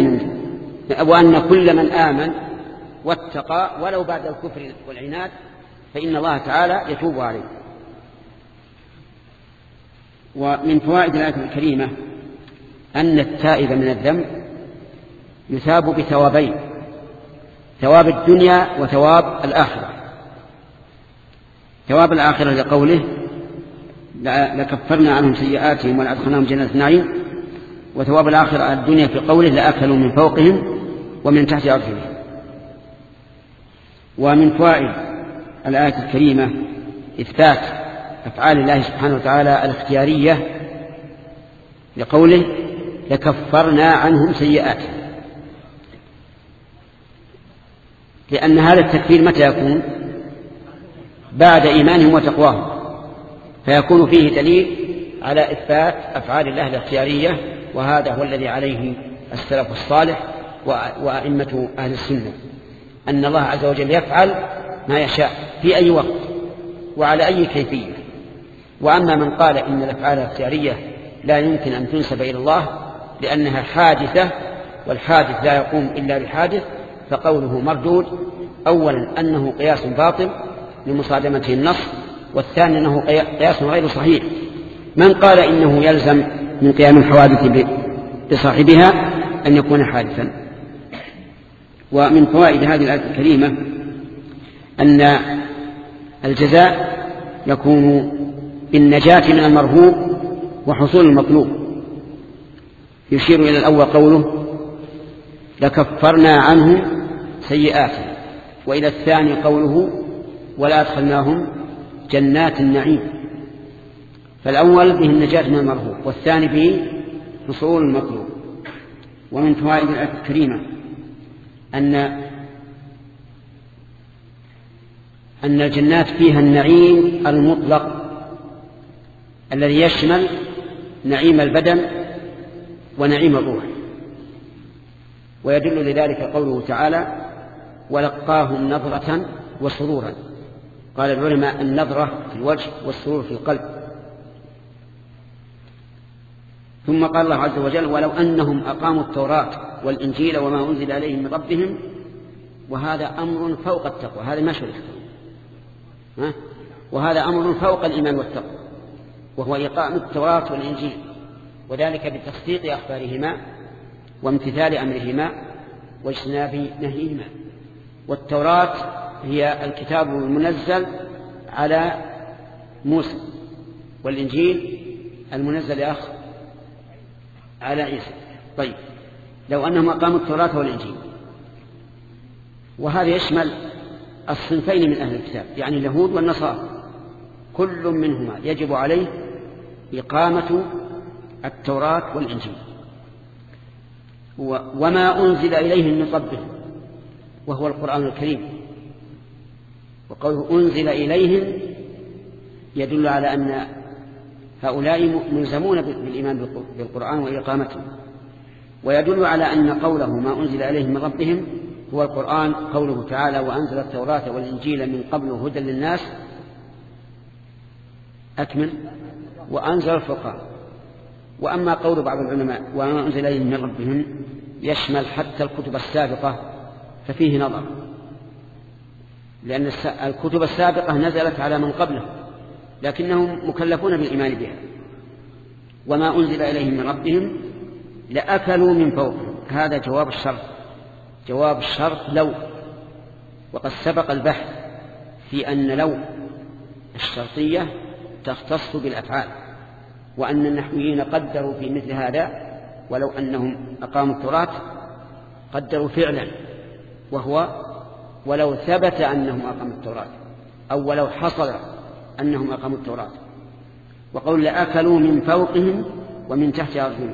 كل من آمن واتقى ولو بعد الكفر والعناد فإن الله تعالى يتوب عليه. ومن فوائد الآية الكريمة أن التائب من الذنب يثاب بثوابين: ثواب الدنيا وثواب الآخرة. ثواب الآخرة لقوله: لكفرنا عنهم سيئاتهم ولأدخلناهم جنات النعيم، وثواب الآخرة الدنيا في قوله: لأكلوا من فوقهم ومن تحت أرجلهم. ومن فوائد الآية الكريمة إثبات أفعال الله سبحانه وتعالى الاختيارية لقوله: لكفرنا عنهم سيئاتهم. لأن هذا التكفير متى يكون؟ بعد إيمانهم وتقواهم، فيكون فيه دليل على إثبات أفعال الله الاختيارية، وهذا هو الذي عليه السلف الصالح وأئمة أهل السنة، أن الله عز وجل يفعل ما يشاء في أي وقت وعلى أي كيفية. وأما من قال إن الأفعال الاختيارية لا يمكن أن تنسب إلى الله لأنها حادثة، والحادث لا يقوم إلا بحادث، فقوله مردود. أولا أنه قياس باطل لمصادمته النص، والثاني أنه قياس غير صحيح. من قال إنه يلزم من قيام الحوادث بصاحبها أن يكون حادثا. ومن فوائد هذه الآية الكريمة أن الجزاء يكون بالنجاة من المرهوب وحصول المطلوب. يشير إلى الأول قوله لكفرنا عنهم سيئاتهم، وإلى الثاني قوله ولا أدخلناهم جنات النعيم. فالأول به النجاة من المرهوب، والثاني به حصول المطلوب. ومن فوائد الآية الكريمة أن الجنات فيها النعيم المطلق الذي يشمل نعيم البدن ونعيم الروح. ويدل لذلك قوله تعالى ولقاهم نظرة وسرورا. قال العلماء النظرة في الوجه والسرور في القلب. ثم قال الله عز وجل ولو أنهم أقاموا التوراة والإنجيل وما أنزل عليهم من ربهم. وهذا أمر فوق التقوى، هذا ما شرح، وهذا أمر فوق الإيمان والتقوى، وهو إقامة التوراة والإنجيل، وذلك بتصديق أخبارهما وامتثال أمرهما واجتناب نهيهما. والتوراة هي الكتاب المنزل على موسى، والإنجيل المنزل على عيسى. طيب، لو أنهم أقاموا التوراة والإنجيل، وهذا يشمل الصنفين من أهل الكتاب، يعني اليهود والنصارى، كل منهما يجب عليه إقامة التوراة والإنجيل وما أنزل إليهم من ربهم، وهو القرآن الكريم. وقوله أنزل إليهم يدل على أن هؤلاء ملزمون بالإيمان بالقرآن وإقامته، ويدل على أن قوله ما أنزل إليهم من ربهم هو القرآن. قوله تعالى وأنزل التوراة والإنجيل من قبل هدى للناس، أكمل، وأنزل الفرقان. وأما قول بعض العلماء وما أنزل إليهم من ربهم يشمل حتى الكتب السابقة، ففيه نظر، لأن الكتب السابقة نزلت على من قبله لكنهم مكلفون بالإيمان بها. وما أنزل إليهم من ربهم لأكلوا من فوقهم، هذا جواب الشرط. جواب الشرط لو، وقد سبق البحث في أن لو الشرطية تختص بالأفعال، وأن النحويين قدروا في مثل هذا ولو أنهم أقاموا التوراة قدروا فعلا، وهو ولو ثبت أنهم أقاموا التوراة، أو ولو حصل أنهم أقاموا التوراة. وقول لأكلوا من فوقهم ومن تحت أرجلهم،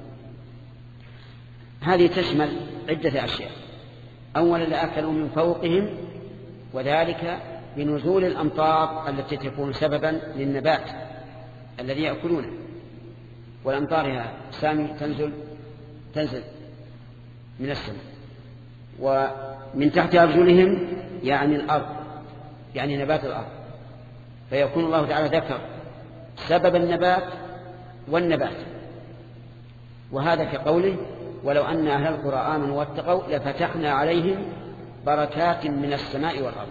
هذه تشمل عدة أشياء. أولا لأكلوا من فوقهم، وذلك بنزول الأمطار التي تكون سببا للنبات الذي يأكلونه. والأمطار يا سامي تنزل من السماء. ومن تحت أرجلهم يعني الأرض، يعني نبات الأرض، فيكون الله تعالى ذكر سبب النبات والنبات. وهذا كقوله ولو أن أهل القرى آمنوا واتقوا لفتحنا عليهم بركات من السماء والأرض.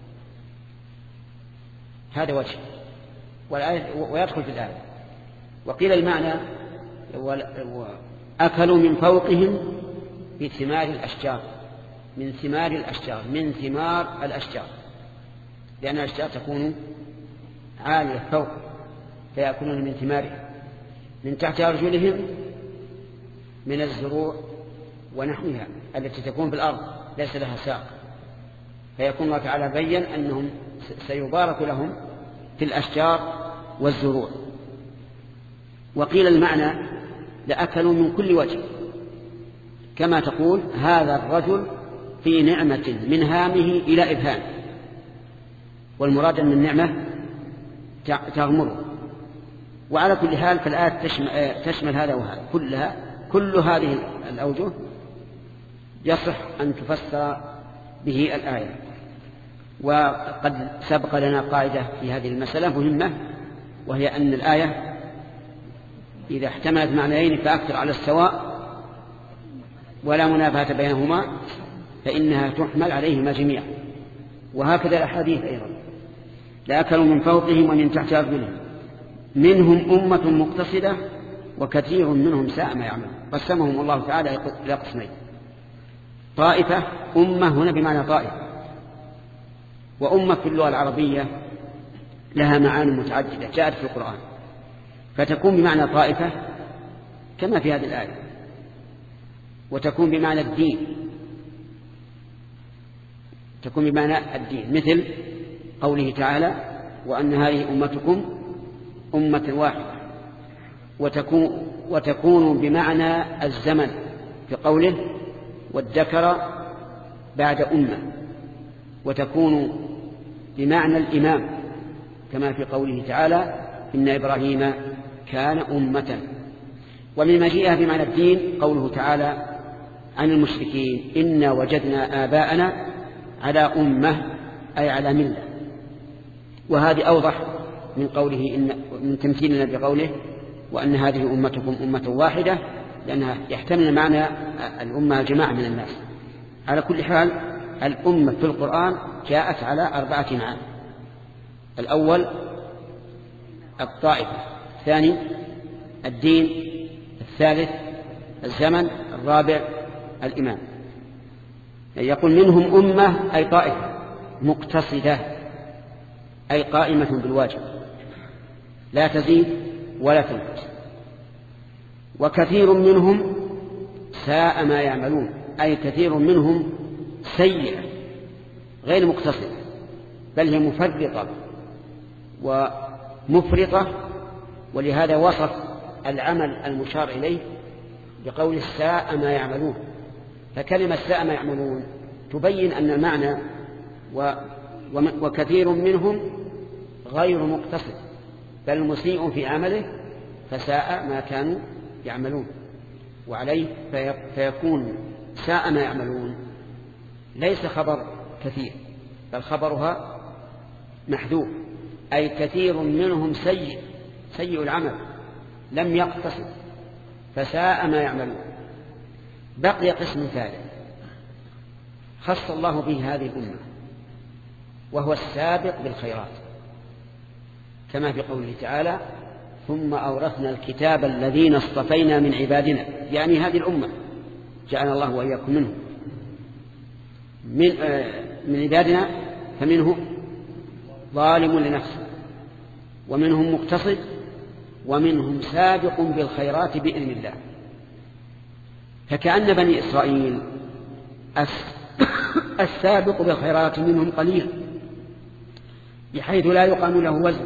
هذا وجه، ويدخل في الآية. وقيل المعنى أكلوا من فوقهم بثمار الأشجار، من ثمار الأشجار، من ثمار الأشجار، لأن الأشجار تكون عالية فوق فيأكلون من ثمارها. من تحت أرجلهم من الزروع ونحوها التي تكون في الأرض ليس لها ساق، فيكون الله تعالى بين أنهم سيبارك لهم في الأشجار والزروع. وقيل المعنى لأكلوا من كل وجه، كما تقول هذا الرجل في نعمة من هامه إلى إبهام، والمراد أن النعمة تغمره. وعلى كل حال فالآية تشمل هذا وهذا كل هذه الأوجه يصح أن تفسر به الآية. وقد سبق لنا قاعدة في هذه المسألة مهمة، وهي أن الآية إذا احتملت معنيين فأكثر على السواء ولا منافاة بينهما فإنها تحمل عليهما جميعا. وهكذا الأحاديث أيضا، لأكلوا من فوقهم ومن تحت أرجلهم منهم أمة مقتصدة وكثير منهم ساء ما يعملون. قسمهم الله تعالى إلى قسمين: طائفة، أمة هنا بمعنى طائفة، وأمة في اللغة العربية لها معاني متعددة جاءت في القرآن، فتكون بمعنى طائفة كما في هذه الآية، وتكون بمعنى الدين، تكون بمعنى الدين مثل قوله تعالى: وأن هذه أمتكم أمة واحدة. وتكون بمعنى الزمن في قوله: والذكر بعد أمة. وتكون بمعنى الإمام كما في قوله تعالى: إن إبراهيم كان أمة. ومن مجيئها بمعنى الدين قوله تعالى عن المشركين: إنا وجدنا آباءنا على أمة، أي على ملة. وهذه أوضح من قوله من تمثيلنا بقوله: وأن هذه أمتكم أمة واحدة، لأنها يحتمل معنى الأمة جماعة من الناس. على كل حال الأمة في القرآن جاءت على 4 معاني: الأول الطائفة، الثاني الدين، الثالث الزمن، الرابع الإمام. يقول منهم أمة أي طائفة مقتصدة، أي قائمة بالواجب لا تزيد ولا تنقص. وكثير منهم ساء ما يعملون، أي كثير منهم سيئة غير مقتصدة، بل هي مفرطة ومفرطة. ولهذا وصف العمل المشار إليه بقول ساء ما يعملون. فكلمة ساء ما يعملون تبين أن المعنى وكثير منهم غير مقتصد بل مسيء في عمله، فساء ما كانوا يعملون. وعليه فيكون ساء ما يعملون ليس خبر كثير، بل خبرها محذوف، أي كثير منهم سيء العمل لم يقتصد، فساء ما يعملون. بقي قسم ثالث خص الله به هذه الأمة، وهو السابق بالخيرات، كما في قوله تعالى: ثم أورثنا الكتاب الذين اصطفينا من عبادنا، يعني هذه الأمة جعلنا الله وإياكم منهم من عبادنا، فمنه ظالم لنفسه، ومنهم مقتصد، ومنهم سابق بالخيرات بإذن الله. فكأن بني إسرائيل السابق بالخيرات منهم قليل، بحيث لا يقام له وزن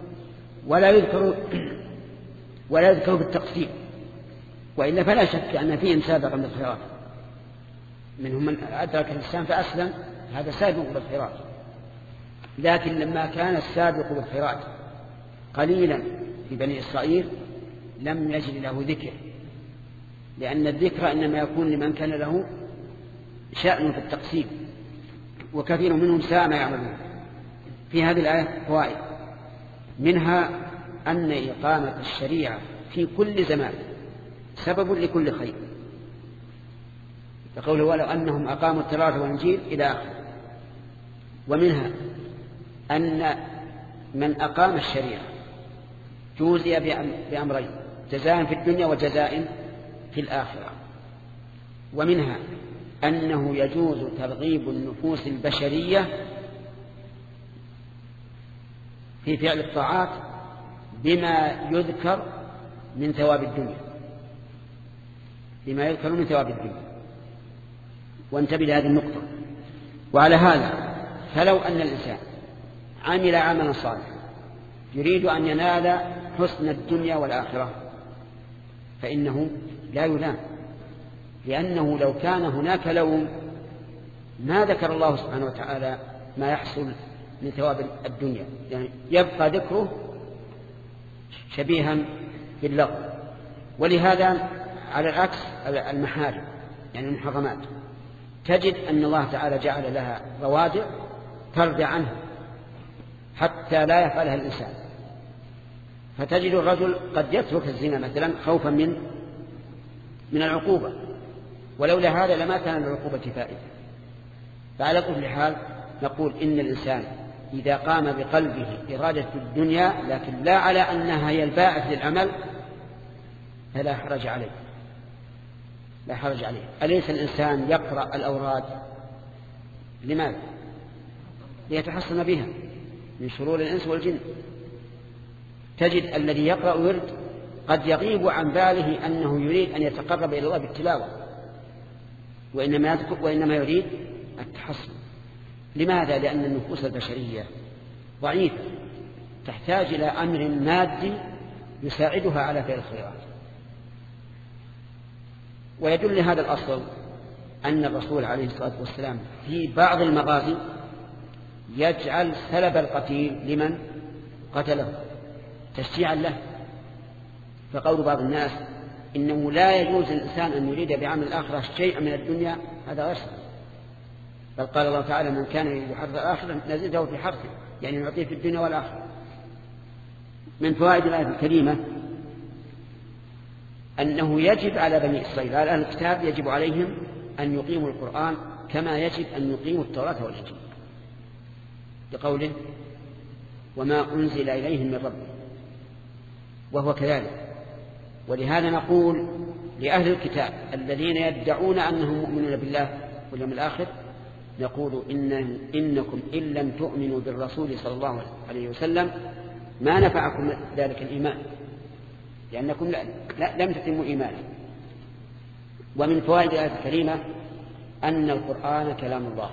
ولا يذكر بالتقسيم، وإلا فلا شك أن فيهم سابقا بالخيرات. منهم من أدرك الإسلام فأسلم، هذا سابق بالخيرات. لكن لما كان السابق بالخيرات قليلا في بني إسرائيل لم يجد له ذكر، لأن الذكر إنما يكون لمن كان له شأن في التقسيم. وكثير منهم ساء ما يعملون. في هذه الآية فوائد، منها أن إقامة الشريعة في كل زمان سبب لكل خير، فقوله: ولو أنهم أقاموا التوراة والإنجيل إلى آخره. ومنها أن من أقام الشريعة جوزي بأمرين: جزاء في الدنيا وجزاء في الآخرة. ومنها أنه يجوز ترغيب النفوس البشرية في فعل الطاعات بما يذكر من ثواب الدنيا، وانتبه لهذه النقطة. وعلى هذا فلو أن الإنسان عمل عملا صالحا يريد أن ينال حسن الدنيا والآخرة، فإنه لا يلام، لأنه لو كان هناك لوم ما ذكر الله سبحانه وتعالى ما يحصل من ثواب الدنيا، يعني يبقى ذكره شبيها باللغو. ولهذا على العكس المحارم يعني المحرمات تجد أن الله تعالى جعل لها روادع تردع عنها حتى لا يفعلها الإنسان. فتجد الرجل قد يترك الزنا مثلا خوفا من العقوبة، ولولا هذا لما كان العقوبة فائدة. فعلى كل حال نقول إن الإنسان إذا قام بقلبه إرادة الدنيا لكن لا على أنها هي الباعث للعمل فلا حرج عليه، لا حرج عليه. أليس الإنسان يقرأ الأوراد لماذا؟ ليتحصن بها من شرور الإنس والجن. تجد الذي يقرأ ورد قد يغيب عن باله أنه يريد أن يتقرب إلى الله بالتلاوة، وإنما يريد التحصن. لماذا؟ لأن النفوس البشرية ضعيفة تحتاج إلى أمر مادي يساعدها على فعل الخيرات. ويدل هذا الأصل أن الرسول عليه الصلاة والسلام في بعض المغازي يجعل سلب القتيل لمن قتله تشجيعا له. فقول بعض الناس إنه لا يجوز للإنسان أن يريد بعمل الآخرة شيئا من الدنيا هذا غير صحيح، بل قال الله تعالى من كان يريد حرث الآخرة نزيده في حرثه، يعني نعطيه في الدنيا والآخرة. من فوائد الآية الكريمة أنه يجب على بني إسرائيل على أهل الكتاب يجب عليهم أن يقيموا القرآن كما يجب أن يقيموا التوراة والإنجيل، بقوله وما أنزل إليهم من ربهم، وهو كذلك. ولهذا نقول لأهل الكتاب الذين يدعون أنهم مؤمنون بالله واليوم الآخر نقول إنكم إن لم تؤمنوا بالرسول صلى الله عليه وسلم ما نفعكم ذلك الإيمان، لأنكم لم تتموا إيمانا. ومن فوائد الآية الكريمة أن القرآن كلام الله،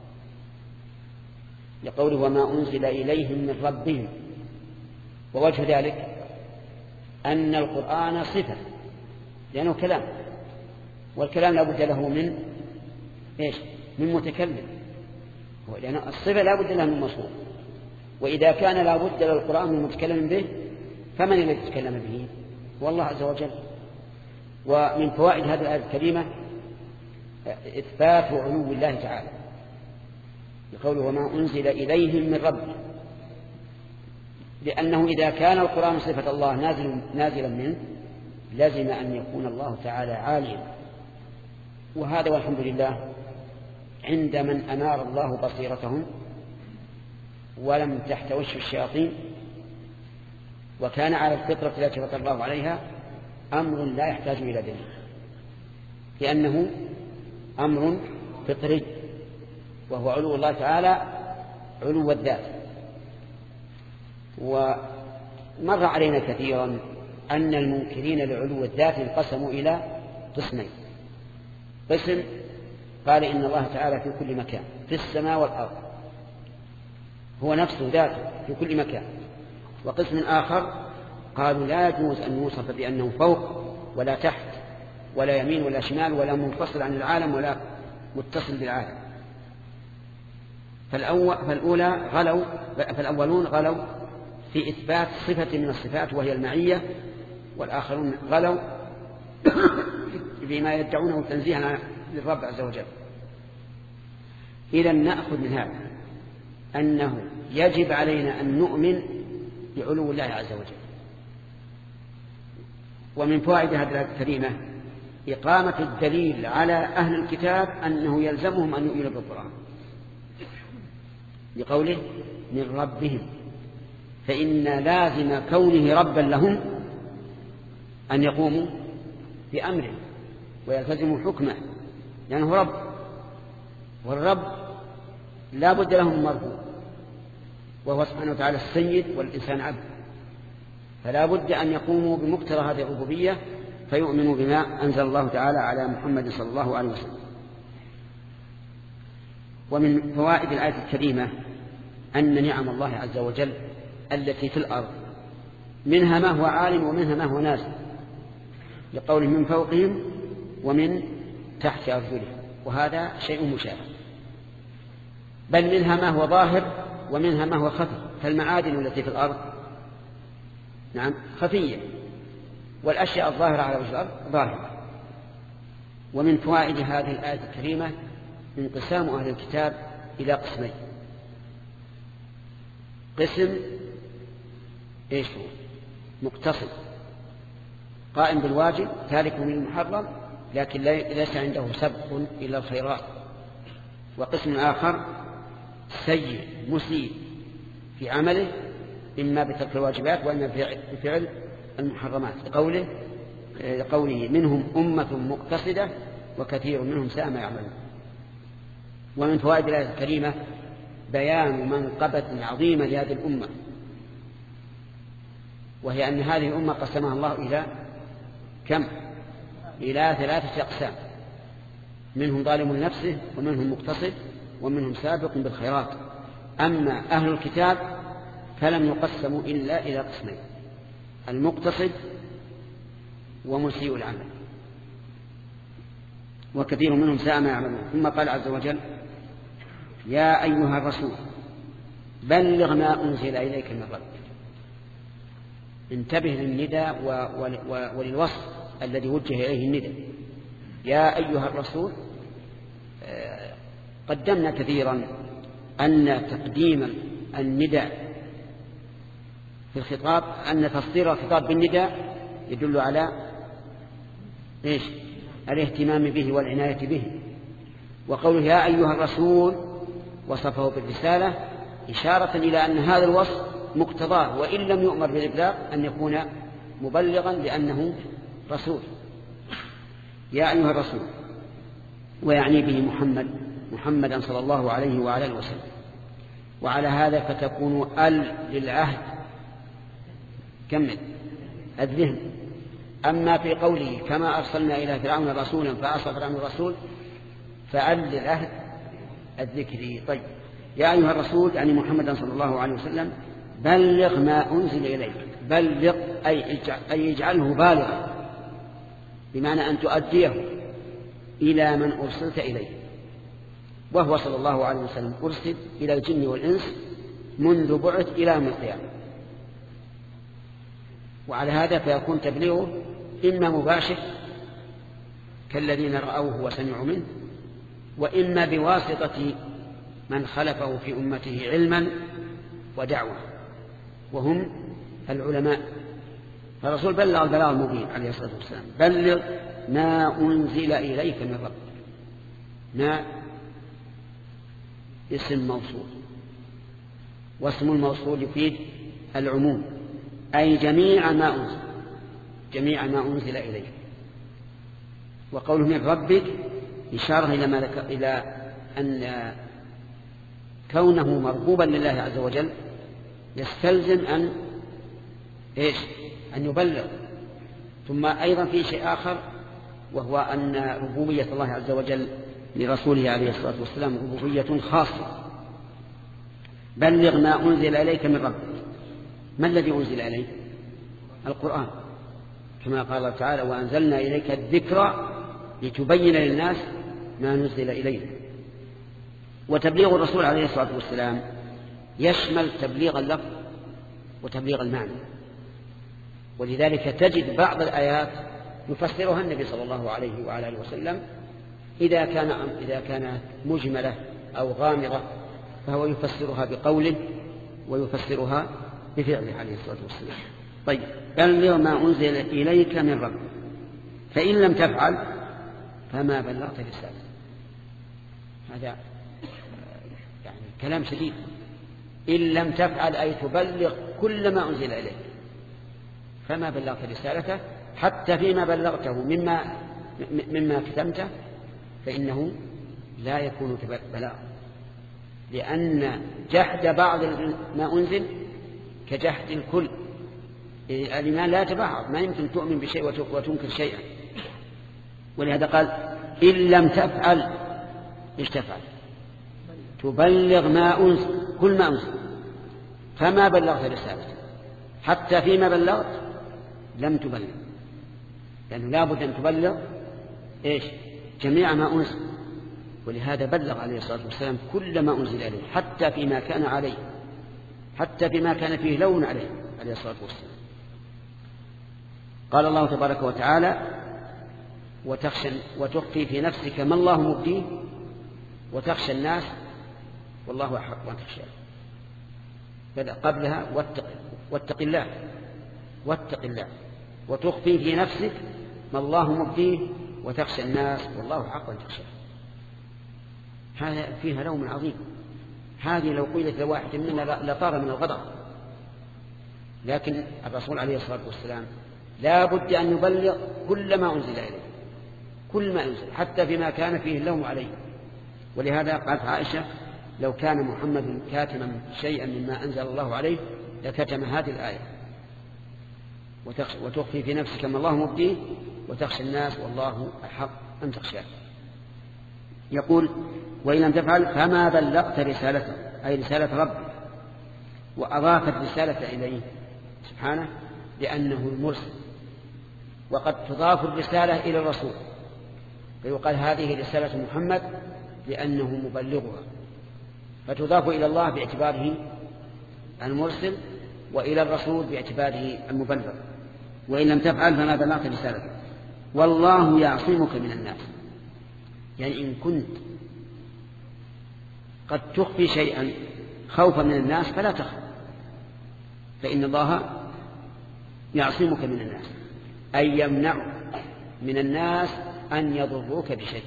لقوله وما أنزل إليهم من ربهم. ووجه ذلك أن القرآن صفة لأنه كلام، والكلام لا بد له من إيش؟ من متكلم، لأن الصفة لا بد لها من مصور، وإذا كان لا بد للقرآن من متكلم به فمن الذي يتكلم به؟ هو الله عز وجل. ومن فوائد هذه الآية الكريمة إثبات علو الله تعالى، بقوله وما أنزل إليهم من ربهم، لأنه إذا كان القرآن صفة الله نازلا منه لازم أن يكون الله تعالى عاليا. وهذا والحمد لله عند من أنار الله بصيرتهم ولم تحتوش الشياطين وكان على الفطرة التي فطر الله عليها أمر لا يحتاج إلى دليل، لأنه أمر فطري وهو علو الله تعالى علو الذات. ومر علينا كثيرا أن المنكرين لعلو الذات انقسموا إلى قسمين. قسم قال إن الله تعالى في كل مكان في السماء والأرض، هو نفسه ذاته في كل مكان. وقسم آخر قالوا لا يجوز أن يوصف بأنه فوق ولا تحت ولا يمين ولا شمال ولا منفصل عن العالم ولا متصل بالعالم. فالأولون غلوا في إثبات صفة من الصفات وهي المعية، والآخرون غلوا بما يدعونه تنزيها للرب عز وجل. إذا نأخذ من هذا أنه يجب علينا أن نؤمن بعلو الله عز وجل. ومن فوائد هذه الآية الكريمة إقامة الدليل على أهل الكتاب أنه يلزمهم أن يؤمنوا بالقرآن، لقوله من ربهم، فإن لازم كونه ربا لهم أن يقوموا بأمره ويلتزموا حكمه، لأنه يعني رب، والرب لا بد لهم من مربوب، وهو سبحانه وتعالى السيد والإنسان عبد، فلا بد أن يقوموا بمقتضى هذه الربوبية فيؤمنوا بما أنزل الله تعالى على محمد صلى الله عليه وسلم. ومن فوائد الآية الكريمة أن نعم الله عز وجل التي في الأرض منها ما هو عالم ومنها ما هو نازل، لقوله من فوقهم ومن تحت أرجلهم، وهذا شيء مشابه، بل منها ما هو ظاهر ومنها ما هو خفي، فالمعادن التي في الأرض نعم خفية، والأشياء الظاهرة على وجه الأرض ظاهرة. ومن فوائد هذه الآية الكريمة انقسام أهل الكتاب إلى قسمين: قسم إيش هو؟ مقتصد قائم بالواجب تارك من المحرم لكن ليس عنده سبق إلى الخيرات، وقسم آخر سيء مسيء في عمله إما بترك الواجبات وإما بفعل المحرمات، لقوله منهم أمة مقتصدة وكثير منهم ساء ما يعملون. ومن فوائد الآية الكريمة بيان منقبة عظيمة لهذه الأمة، وهي أن هذه الأمة قسمها الله إلى كم؟ إلى 3 أقسام: منهم ظالم لنفسه ومنهم مقتصد ومنهم سابق بالخيرات. أما أهل الكتاب فلم يقسموا إلا إلى قسمين: المقتصد ومسيء العمل، وكثير منهم ساء ما يعملون. ثم قال عز وجل: يا أيها الرسول بلغ ما أنزل إليك من ربك. انتبه للنداء وللوصف الذي وجه إليه النداء. يا أيها الرسول، قدمنا كثيرا أن تقديم النداء في الخطاب، أن تصدير الخطاب بالنداء يدل على إيش؟ الاهتمام به والعناية به. وقوله يا أيها الرسول وصفه بالرسالة إشارة إلى أن هذا الوصف مقتضاه، وإن لم يؤمر بالإبلاغ أن يكون مبلغا لأنه رسول. يا أيها الرسول، ويعني به محمدا صلى الله عليه وعلى اله وسلم. وعلى هذا فتكون للعهد كمل الذهن. أما في قوله كما أرسلنا إلى فرعون رسولا فعصى فرعون الرسول للعهد الذكري. طيب، يا أيها الرسول يعني محمدا صلى الله عليه وسلم بلغ ما أنزل إليك. بلغ أي اجعله بالغا، بمعنى أن تؤديه إلى من أرسلت إليه، وهو صلى الله عليه وسلم أرسل إلى الجن والإنس منذ بعث إلى يوم القيامة. وعلى هذا فيكون تبليغه إما مباشر كالذين رأوه وسمعوا منه، وإما بواسطة من خلفه في أمته علما ودعوة وهم العلماء. فالرسول بلغ البلاغ المبين عليه الصلاة والسلام. بلغ ما أنزل إليك من ربك. ما اسم موصول، واسم الموصول يفيد العموم، أي جميع ما أنزل إليك. وقوله من ربك إشارة إلى أن كونه مرغوبا لله عز وجل يستلزم أن يبلغ. ثم أيضا في شيء آخر، وهو أن ربوبية الله عز وجل لرسوله عليه الصلاة والسلام ربوبية خاصة. بلغ ما أنزل إليك من ربك. ما الذي أنزل إليك؟ القرآن، كما قال الله تعالى وأنزلنا إليك الذكر لتبين للناس ما نزل إليه. وتبليغ الرسول عليه الصلاة والسلام يشمل تبليغ اللفظ وتبليغ المعنى، ولذلك تجد بعض الآيات يفسرها النبي صلى الله عليه وعلى اله وسلم إذا كانت مجملة أو غامرة فهو يفسرها بقوله ويفسرها بفعله عليه الصلاة والسلام. طيب، بلغ ما أنزل إليك من ربك، فإن لم تفعل فما بلغت رسالته. هذا يعني كلام شديد. إن لم تفعل أي تبلغ كل ما أنزل إليك فما بلغت رسالته، حتى فيما بلغته مما كتمته فإنه لا يكون بلاغ، لأن جحد بعض ما أنزل كجحد الكل. الإيمان لا يتبعض، ما يمكن تؤمن بشيء وتنكر شيئا. ولهذا قال إن لم تفعل إيش تفعل؟ تبلغ ما أنزل، كل ما أنزل، فما بلغت رسالته، حتى فيما بلغت لم تبلغ. لأنه لا بد أن تبلغ إيش جميع ما أنزل، ولهذا بلغ عليه الصلاة والسلام كل ما أنزل إليه حتى فيما كان عليه، حتى فيما كان فيه لون عليه الصلاة والسلام. قال الله تبارك وتعالى وتخفي في نفسك ما الله مبديه وتخشى الناس والله أحق أن تخشاه. بدأ قبلها واتق الله وتخفي في نفسك ما الله مبديه وتخشى الناس والله حق أن تخشاه. هذا فيها لوم عظيم، هذه لو قيلت لواحد منا لطار من الغضب، لكن الرسول عليه الصلاة والسلام لا بد أن يبلغ كل ما أنزل إليه، كل ما أنزل حتى فيما كان فيه اللوم عليه. ولهذا قالت عائشة لو كان محمد كاتما شيئا مما أنزل الله عليه لكتم هذه الآية وتخفي في نفسك ما الله مبديه وتخشى الناس والله أحق أن تخشاه. يقول وإن لم تفعل فما بلغت رسالته، أي رسالة ربك، وأضاف الرسالة إليه سبحانه لأنه المرسل، وقد تضاف الرسالة إلى الرسول فيقال هذه رسالة محمد لأنه مبلغها، فتضاف إلى الله باعتباره المرسل وإلى الرسول باعتباره المبلغ. وإن لم تفعل فما بلغت رسالته والله يعصمك من الناس، يعني إن كنت قد تخفي شيئا خوفا من الناس فلا تخف، فإن الله يعصمك من الناس، أي يمنع من الناس أن يضروك بشيء،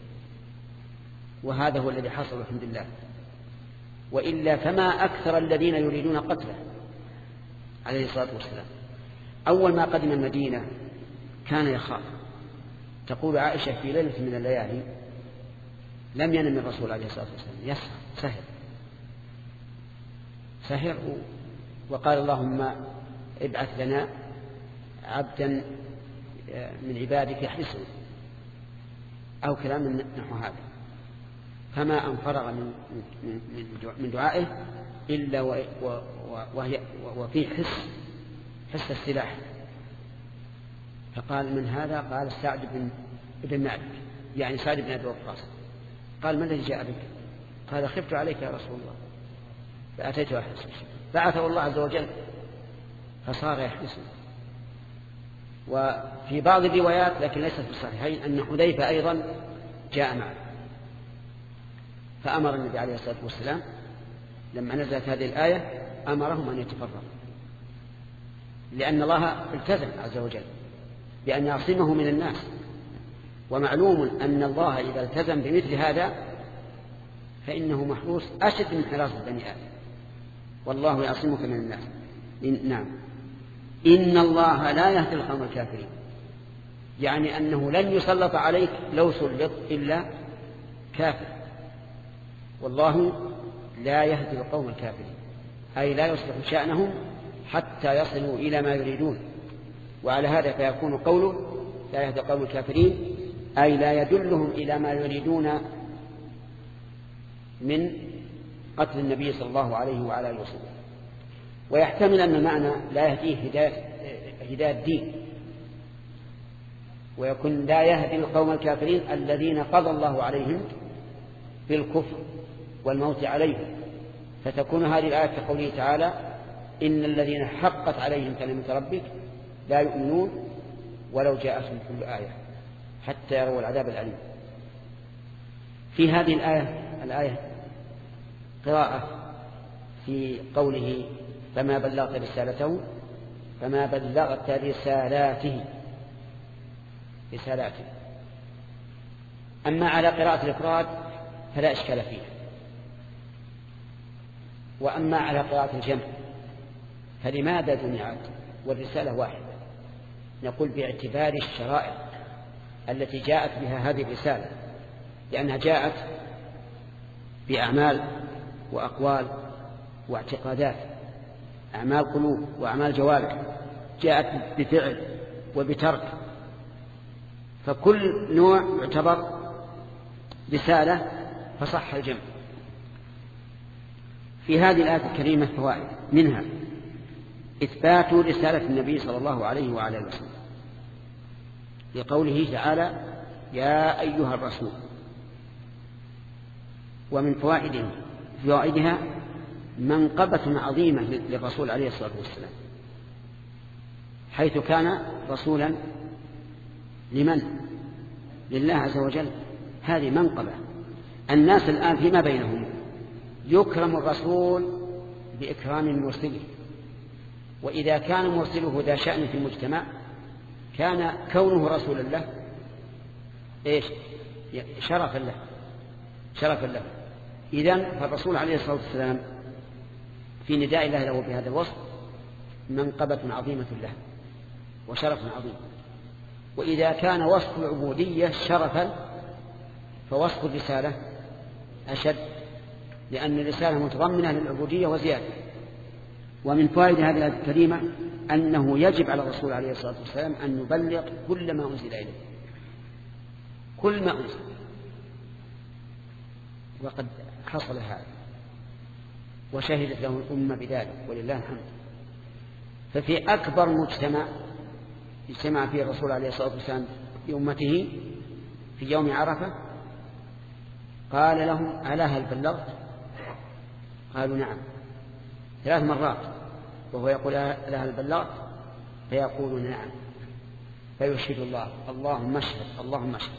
وهذا هو الذي حصل الحمد لله. وإلا فما أكثر الذين يريدون قتله عليه الصلاة والسلام. أول ما قدم المدينة كان يخاف، تقول عائشة في ليلة من الليالي لم ينم الرسول عليه الصلاة والسلام، سهر وقال اللهم ابعث لنا عبدا من عبادك يحرسه أو كلام نحو هذا، فما أن فرغ من دعائه إلا وفي حس السلاح، فقال من هذا؟ قال سعد بن معبد، يعني سعد بن أبي وقاص. قال ما الذي جاء بك؟ قال خفت عليك يا رسول الله فأتيت أحرسه، بعثه الله عز وجل فصار يحرسه. وفي بعض الروايات لكن ليست في الصحيحين أن حذيفة أيضا جاء معه، فأمر النبي عليه الصلاة والسلام لما نزلت هذه الآية أمرهم أن يتفرقوا، لأن الله التزم عز وجل بأن يعصمه من الناس، ومعلوم أن الله إذا التزم بمثل هذا فإنه محروس أشد من حراسة بني آدم، والله يعصمك من الناس. نعم إن الله لا يهدي القوم الكافرين، يعني أنه لن يسلط عليك لو سلط إلا كافر، والله لا يهدي القوم الكافرين، أي لا يصلح شأنهم حتى يصلوا إلى ما يريدون. وعلى هذا فيكون قوله لا يهدي القوم الكافرين أي لا يدلهم إلى ما يريدون من قتل النبي صلى الله عليه وعلى آله وسلم. ويحتمل أن المعنى لا يهديه هداية الدين، ويكون لا يهدي القوم الكافرين الذين قضى الله عليهم بالكفر والموت عليهم، فتكون هذه الآية كقوله تعالى إن الذين حقت عليهم كلمة ربك لا يؤمنون ولو جاءتهم كل آية حتى يروا العذاب الأليم. في هذه الآية قراءة في قوله فما بلغت رسالته، فما بلغت رسالاته. أما على قراءة الإفراد فلا إشكال فيه، وأما على قراءة الجمع فلماذا جمعت والرسالة واحدة؟ نقول باعتبار الشرائع التي جاءت بها هذه الرسالة، لأنها جاءت بأعمال وأقوال واعتقادات، أعمال قلوب وأعمال جوارح، جاءت بفعل وبترك، فكل نوع يعتبر رسالة فصح الجمع. في هذه الآية الكريمة فوائد، منها إثبات رسالة النبي صلى الله عليه وعلى آله وسلم، لقوله تعالى يا أيها الرسول. ومن فوائدها منقبة عظيمة للرسول عليه الصلاة والسلام، حيث كان رسولا لمن؟ لله عز وجل. هذه منقبة. الناس الآن فيما بينهم يكرم الرسول بإكرام مرسله، وإذا كان مرسله ذا شأن في المجتمع كان كونه رسول الله إيش؟ شرفا له. إذن فالرسول عليه الصلاة والسلام في نداء الله له بهذا الوصف منقبة عظيمة له وشرف عظيم. وإذا كان وصف العبودية شرفا فوصف الرسالة أشد، لأن الرسالة متضمنة للعبودية وزيادة. ومن فوائد هذه الآية الكريمة أنه يجب على الرسول عليه الصلاة والسلام أن يبلغ كل ما أنزل إليه، كل ما أنزل، وقد حصل هذا وشهدت له الأمة بذلك ولله الحمد. ففي أكبر مجتمع اجتمع فيه الرسول عليه الصلاة والسلام بأمته في يوم عرفة قال لهم ألا هل بلغت؟ قالوا نعم 3 مرات، وهو يقول ألا هل بلغت؟ فيقولون نعم، فيشهد الله اللهم اشهد اللهم اشهد.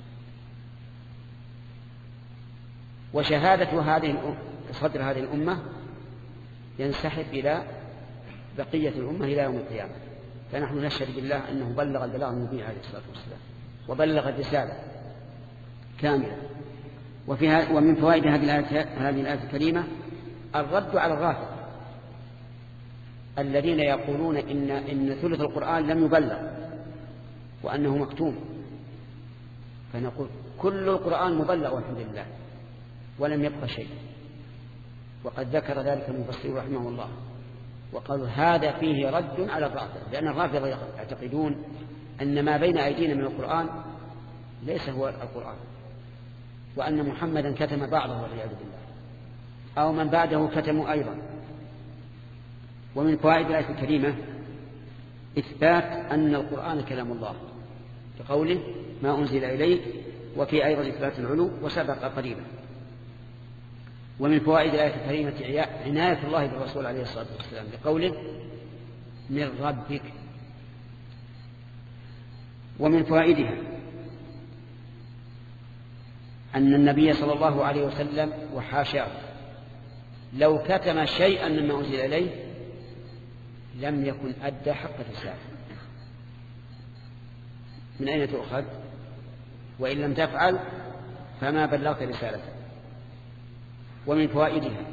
وشهادة صدر هذه الأمة ينسحب إلى بقية الأمة إلى يوم القيامة. فنحن نشهد بالله أنه بلغ البلاغ المبين عليه الصلاة والسلام وبلغ الرسالة كاملة. ومن فوائد هذه الآية الكريمة الرد على الرافضة الذين يقولون إن ثلث القرآن لم يبلغ وأنه مكتوم. فنقول كل القرآن مبلغ والحمد لله ولم يبقى شيء. وقد ذكر ذلك المفسر رحمه الله وقالوا هذا فيه رد على الرافضة، لأن الرافضة يعتقدون أن ما بين أيدينا من القرآن ليس هو القرآن، وأن محمدا كتم بعضه والعياذ بالله، أو من بعده كتموا أيضا. ومن فوائد الآية الكريمة إثبات أن القرآن كلام الله كقوله ما أنزل إليك، وفي أيضا إثبات العلو وسبق قريبا. ومن فوائد الآية الكريمة عناية الله بالرسول عليه الصلاة والسلام لقوله من ربك. ومن فوائدها أن النبي صلى الله عليه وسلم وحاشاه لو كتم شيئا مما أنزل إليه لم يكن أدى حق الرسالة. من أين تؤخذ؟ وإن لم تفعل فما بلغت رسالته. ومن فوائدها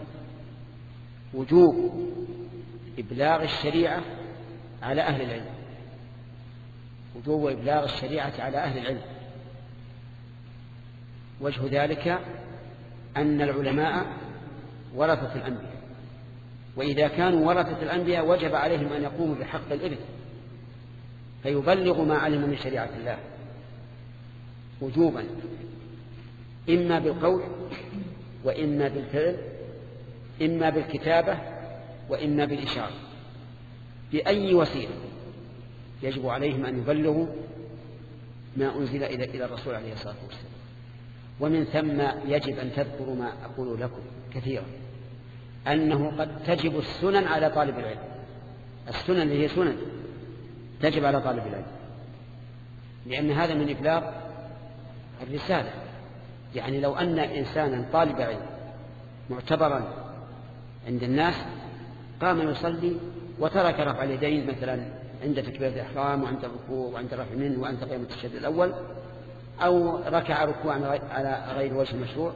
وجوب إبلاغ الشريعة على أهل العلم، وجوب إبلاغ الشريعة على أهل العلم. وجه ذلك أن العلماء ورثة الأنبياء، وإذا كانوا ورثة الأنبياء وجب عليهم أن يقوموا بحق الإرث فيبلغوا ما علم من شريعة الله وجوبا، إما بالقول وإما بالفعل، إما بالكتابة وإما بالإشارة، بأي وسيلة يجب عليهم أن يبلغوا ما أنزل إلى الرسول عليه الصلاة والسلام. ومن ثم يجب أن تذكروا ما أقول لكم كثيرا أنه قد تجب السنن على طالب العلم. السنن اللي هي سنن تجب على طالب العلم، لأن هذا من إبلاغ الرسالة. يعني لو أن إنسانا طالب علم معتبرا عند الناس قام يصلي وترك رفع اليدين مثلا عند تكبيرة الإحرام وعند الركوع وعند رفع منه وعند قيام التشهد الأول، أو ركع ركوعا على غير وجه المشروع،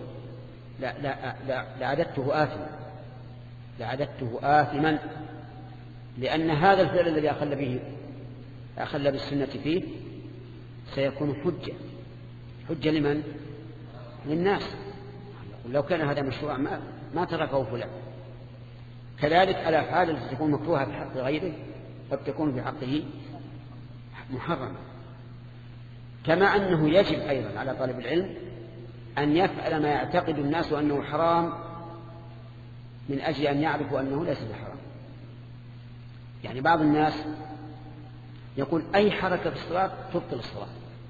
لعددته آثما، لأن هذا الفعل الذي أخل بالسنة فيه سيكون حجة لمن؟ للناس. لو كان هذا مشروع ما تركه فلان. كذلك الأفعال التي تكون مكروهة بحق غيره قد تكون بحقه محرمة. كما أنه يجب أيضا على طالب العلم أن يفعل ما يعتقد الناس أنه حرام من أجل أن يعرفوا أنه ليس بحرام. يعني بعض الناس يقول أي حركة في الصلاة تبطل الصلاة.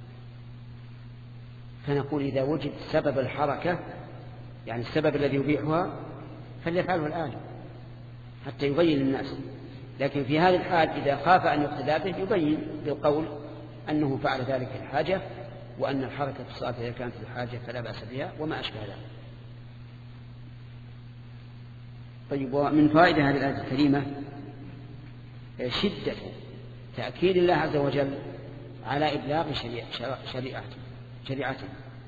فنقول إذا وجد سبب الحركة يعني السبب الذي يبيحها فليفعله الآن حتى يبين للناس. لكن في هذه الحال إذا خاف أن يقتدى به يبين بالقول أنه فعل ذلك الحاجة، وأن الحركة في الصلاة إذا كانت الحاجة فلا بأس بها وما أشبه ذلك. طيب، ومن فائدة هذه الآية الكريمة شدة تأكيد الله عز وجل على إبلاغ شريعته،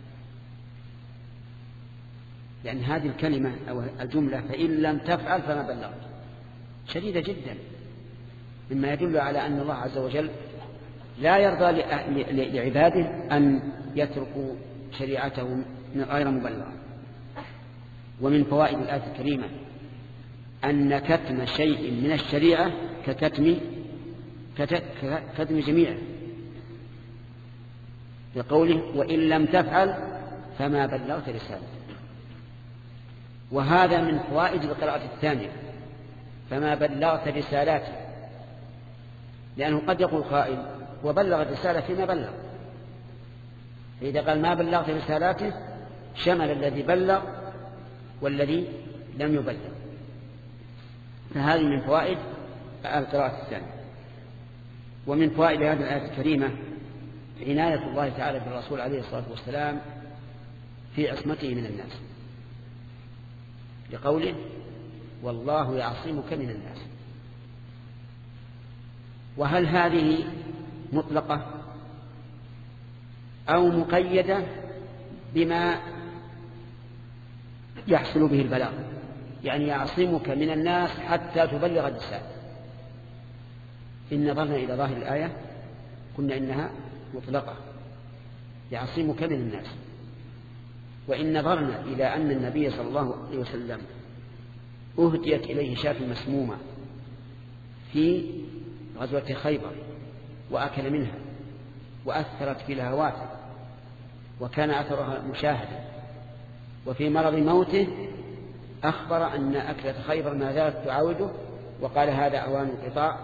لأن هذه الكلمة أو الجملة فإن لم تفعل فما بلغت شديدة جدا، مما يدل على أن الله عز وجل لا يرضى لعباده أن يتركوا شريعته غير مبلغة. ومن فوائد الآية الكريمة أن كتم شيء من الشريعة كتم جميعه، بقوله وإن لم تفعل فما بلغت رسالته. وهذا من فوائد القراءة الثانية، فما بلغت رسالاته، لأنه قد يقول قائل وبلغ الرسالة فيما بلغ، فإذا قال ما بلغت رسالاته شمل الذي بلغ والذي لم يبلغ. فهذه من فوائد القراءة الثانية. ومن فوائد هذه الآية الكريمة عناية الله تعالى بالرسول عليه الصلاة والسلام في عصمته من الناس، لقوله والله يعصمك من الناس. وهل هذه مطلقة أو مقيدة بما يحصل به البلاغ؟ يعني يعصمك من الناس حتى تبلغ الرسالة. إن نظرنا إلى ظاهر الآية قلنا إنها مطلقة، يعصمك من الناس. وإن نظرنا إلى أن النبي صلى الله عليه وسلم أهديت إليه شاة مسمومة في غزوة خيبر وأكل منها وأثرت في لهواته وكان أثرها مشاهدا، وفي مرض موته أخبر أن أكلة خيبر ما زالت تعاوده، وقال هذا أوان انقطاع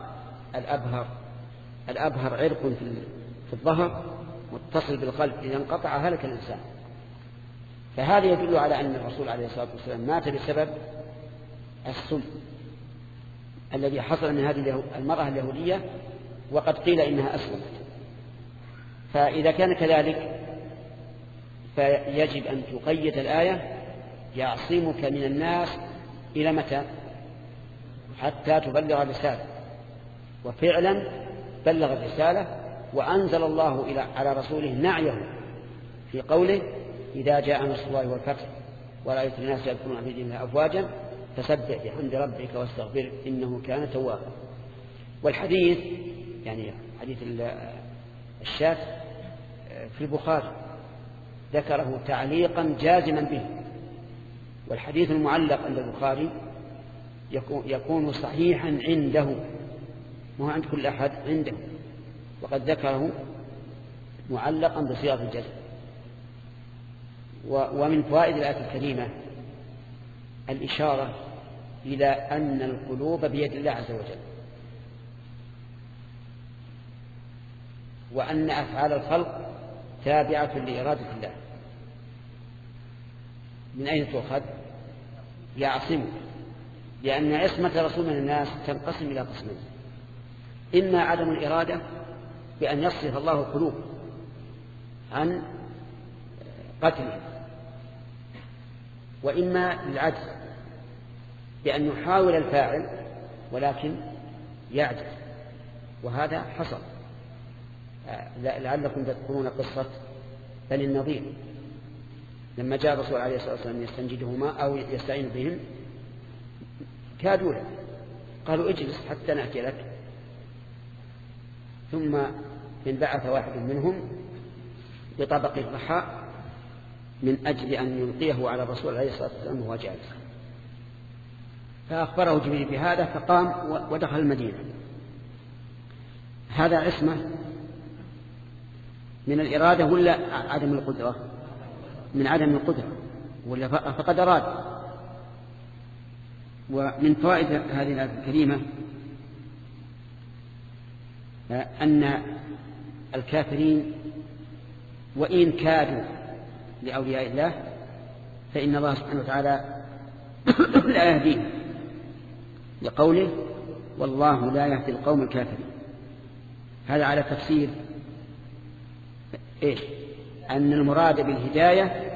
الأبهر عرق في الظهر متصل بالقلب، إذا انقطع هلك الإنسان. فهذا يدل على أن الرسول عليه الصلاة والسلام مات بسبب السم الذي حصل من هذه المرأة اليهودية، وقد قيل إنها أسلمت. فإذا كان كذلك فيجب أن تقيد الآية يعصمك من الناس إلى متى؟ حتى تبلغ الرسالة. وفعلا بلغ الرسالة، وأنزل الله على رسوله نعيه في قوله إذا جاء نصر الله والفتح ورأيت الناس يدخلون في دين الله أفواجا فسبح بحمد ربك واستغفره إنه كان توابا. والحديث يعني حديث الشاة في البخاري ذكره تعليقا جازما به، والحديث المعلق عند البخاري يكون صحيحا عنده، مو عند كل أحد، عنده، وقد ذكره معلقا بصيغة الجزم. ومن فوائد الآية الكريمة الإشارة إلى أن القلوب بيد الله عز وجل، وأن أفعال الخلق تابعة لإرادة الله. من أين تؤخذ؟ يعصمك، لأن عصمة رسول من الناس تنقسم إلى قسمين: إما عدم الإرادة بأن يصرف الله القلوب عن قتله، وإما العجز بأن يحاول الفاعل ولكن يعجز، وهذا حصل. لعلكم تذكرون قصة بني النضير لما جاء الرسول عليه الصلاة والسلام يستنجدهما أو يستعين بهم، كادوا له، قالوا اجلس حتى نأتي لك. ثم انبعث واحد منهم بطبق الرحاء من أجل أن يلقيه على الرسول عليه الصلاة والسلام وهو جالس، فأخبره جبريل بهذا فقام ودخل المدينة. هذا عصمة من الإرادة ولا عدم القدرة؟ من عدم القدرة، ولا فقد أراد. ومن فوائد هذه الآية الكريمة أن الكافرين وإن كادوا لأولياء الله فإن الله سبحانه وتعالى لا يهديهم، لقوله والله لا يهدي القوم الكافرين. هذا على تفسير إيش؟ أن المراد بالهداية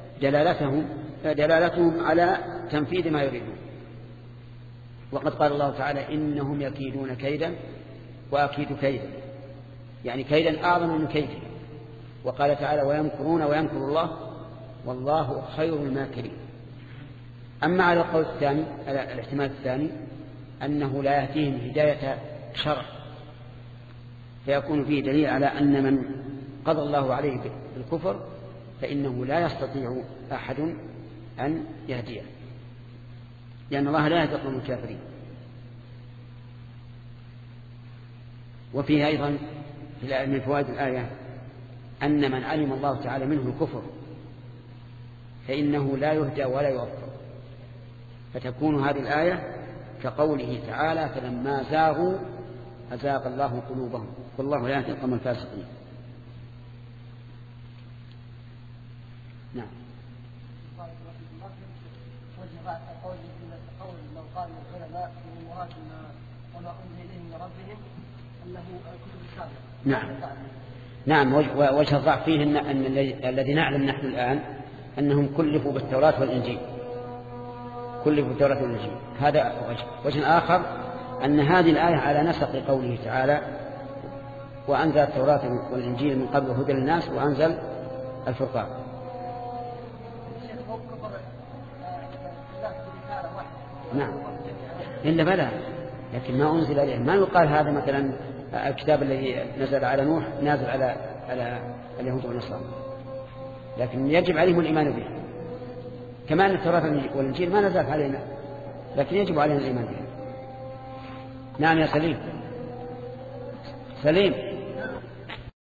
دلالتهم على تنفيذ ما يريدون. وقد قال الله تعالى إنهم يكيدون كيدا وأكيد كيدا، يعني كيدا أعظم من كيده. وقال تعالى ويمكرون ويمكر الله والله خير الماكرين. أما على القول الثاني، على الاحتمال الثاني أنه لا يهديهم هداية شرع، فيكون فيه دليل على أن من قضى الله عليه بالكفر فإنه لا يستطيع أحد أن يهديه، لأن الله لا يهدي القوم الكافرين. وفيه أيضا من فوائد الآية أن من علم الله تعالى منه الكفر فإنه لا يهدى ولا يوفق، فتكون هذه الآية كقوله تعالى فلما زاغوا أزاغ الله قلوبهم والله لا يهدي القوم الفاسقين. نعم. قول لو قال العلماء من مراد وما أنزل إليهم من ربهم أنه الكتب السابقة. نعم. وجه الضعف فيه أن الذي نعلم نحن الآن أنهم كلفوا بالتوراة والإنجيل، كلفوا بالتوراة والإنجيل. هذا وجه آخر أن هذه الآية على نسق قوله تعالى وأنزل التوراة والإنجيل من قبل هدى للناس وأنزل الفرقان. نعم إلا بلى، لكن ما أنزل إليه ما يقال هذا مثلا الكتاب الذي نزل على نوح نازل على اليهود والنصارى، لكن يجب عليهم الإيمان به، كما أن التوراة والإنجيل ما نزل علينا لكن يجب علينا الإيمان به. نعم يا سليم.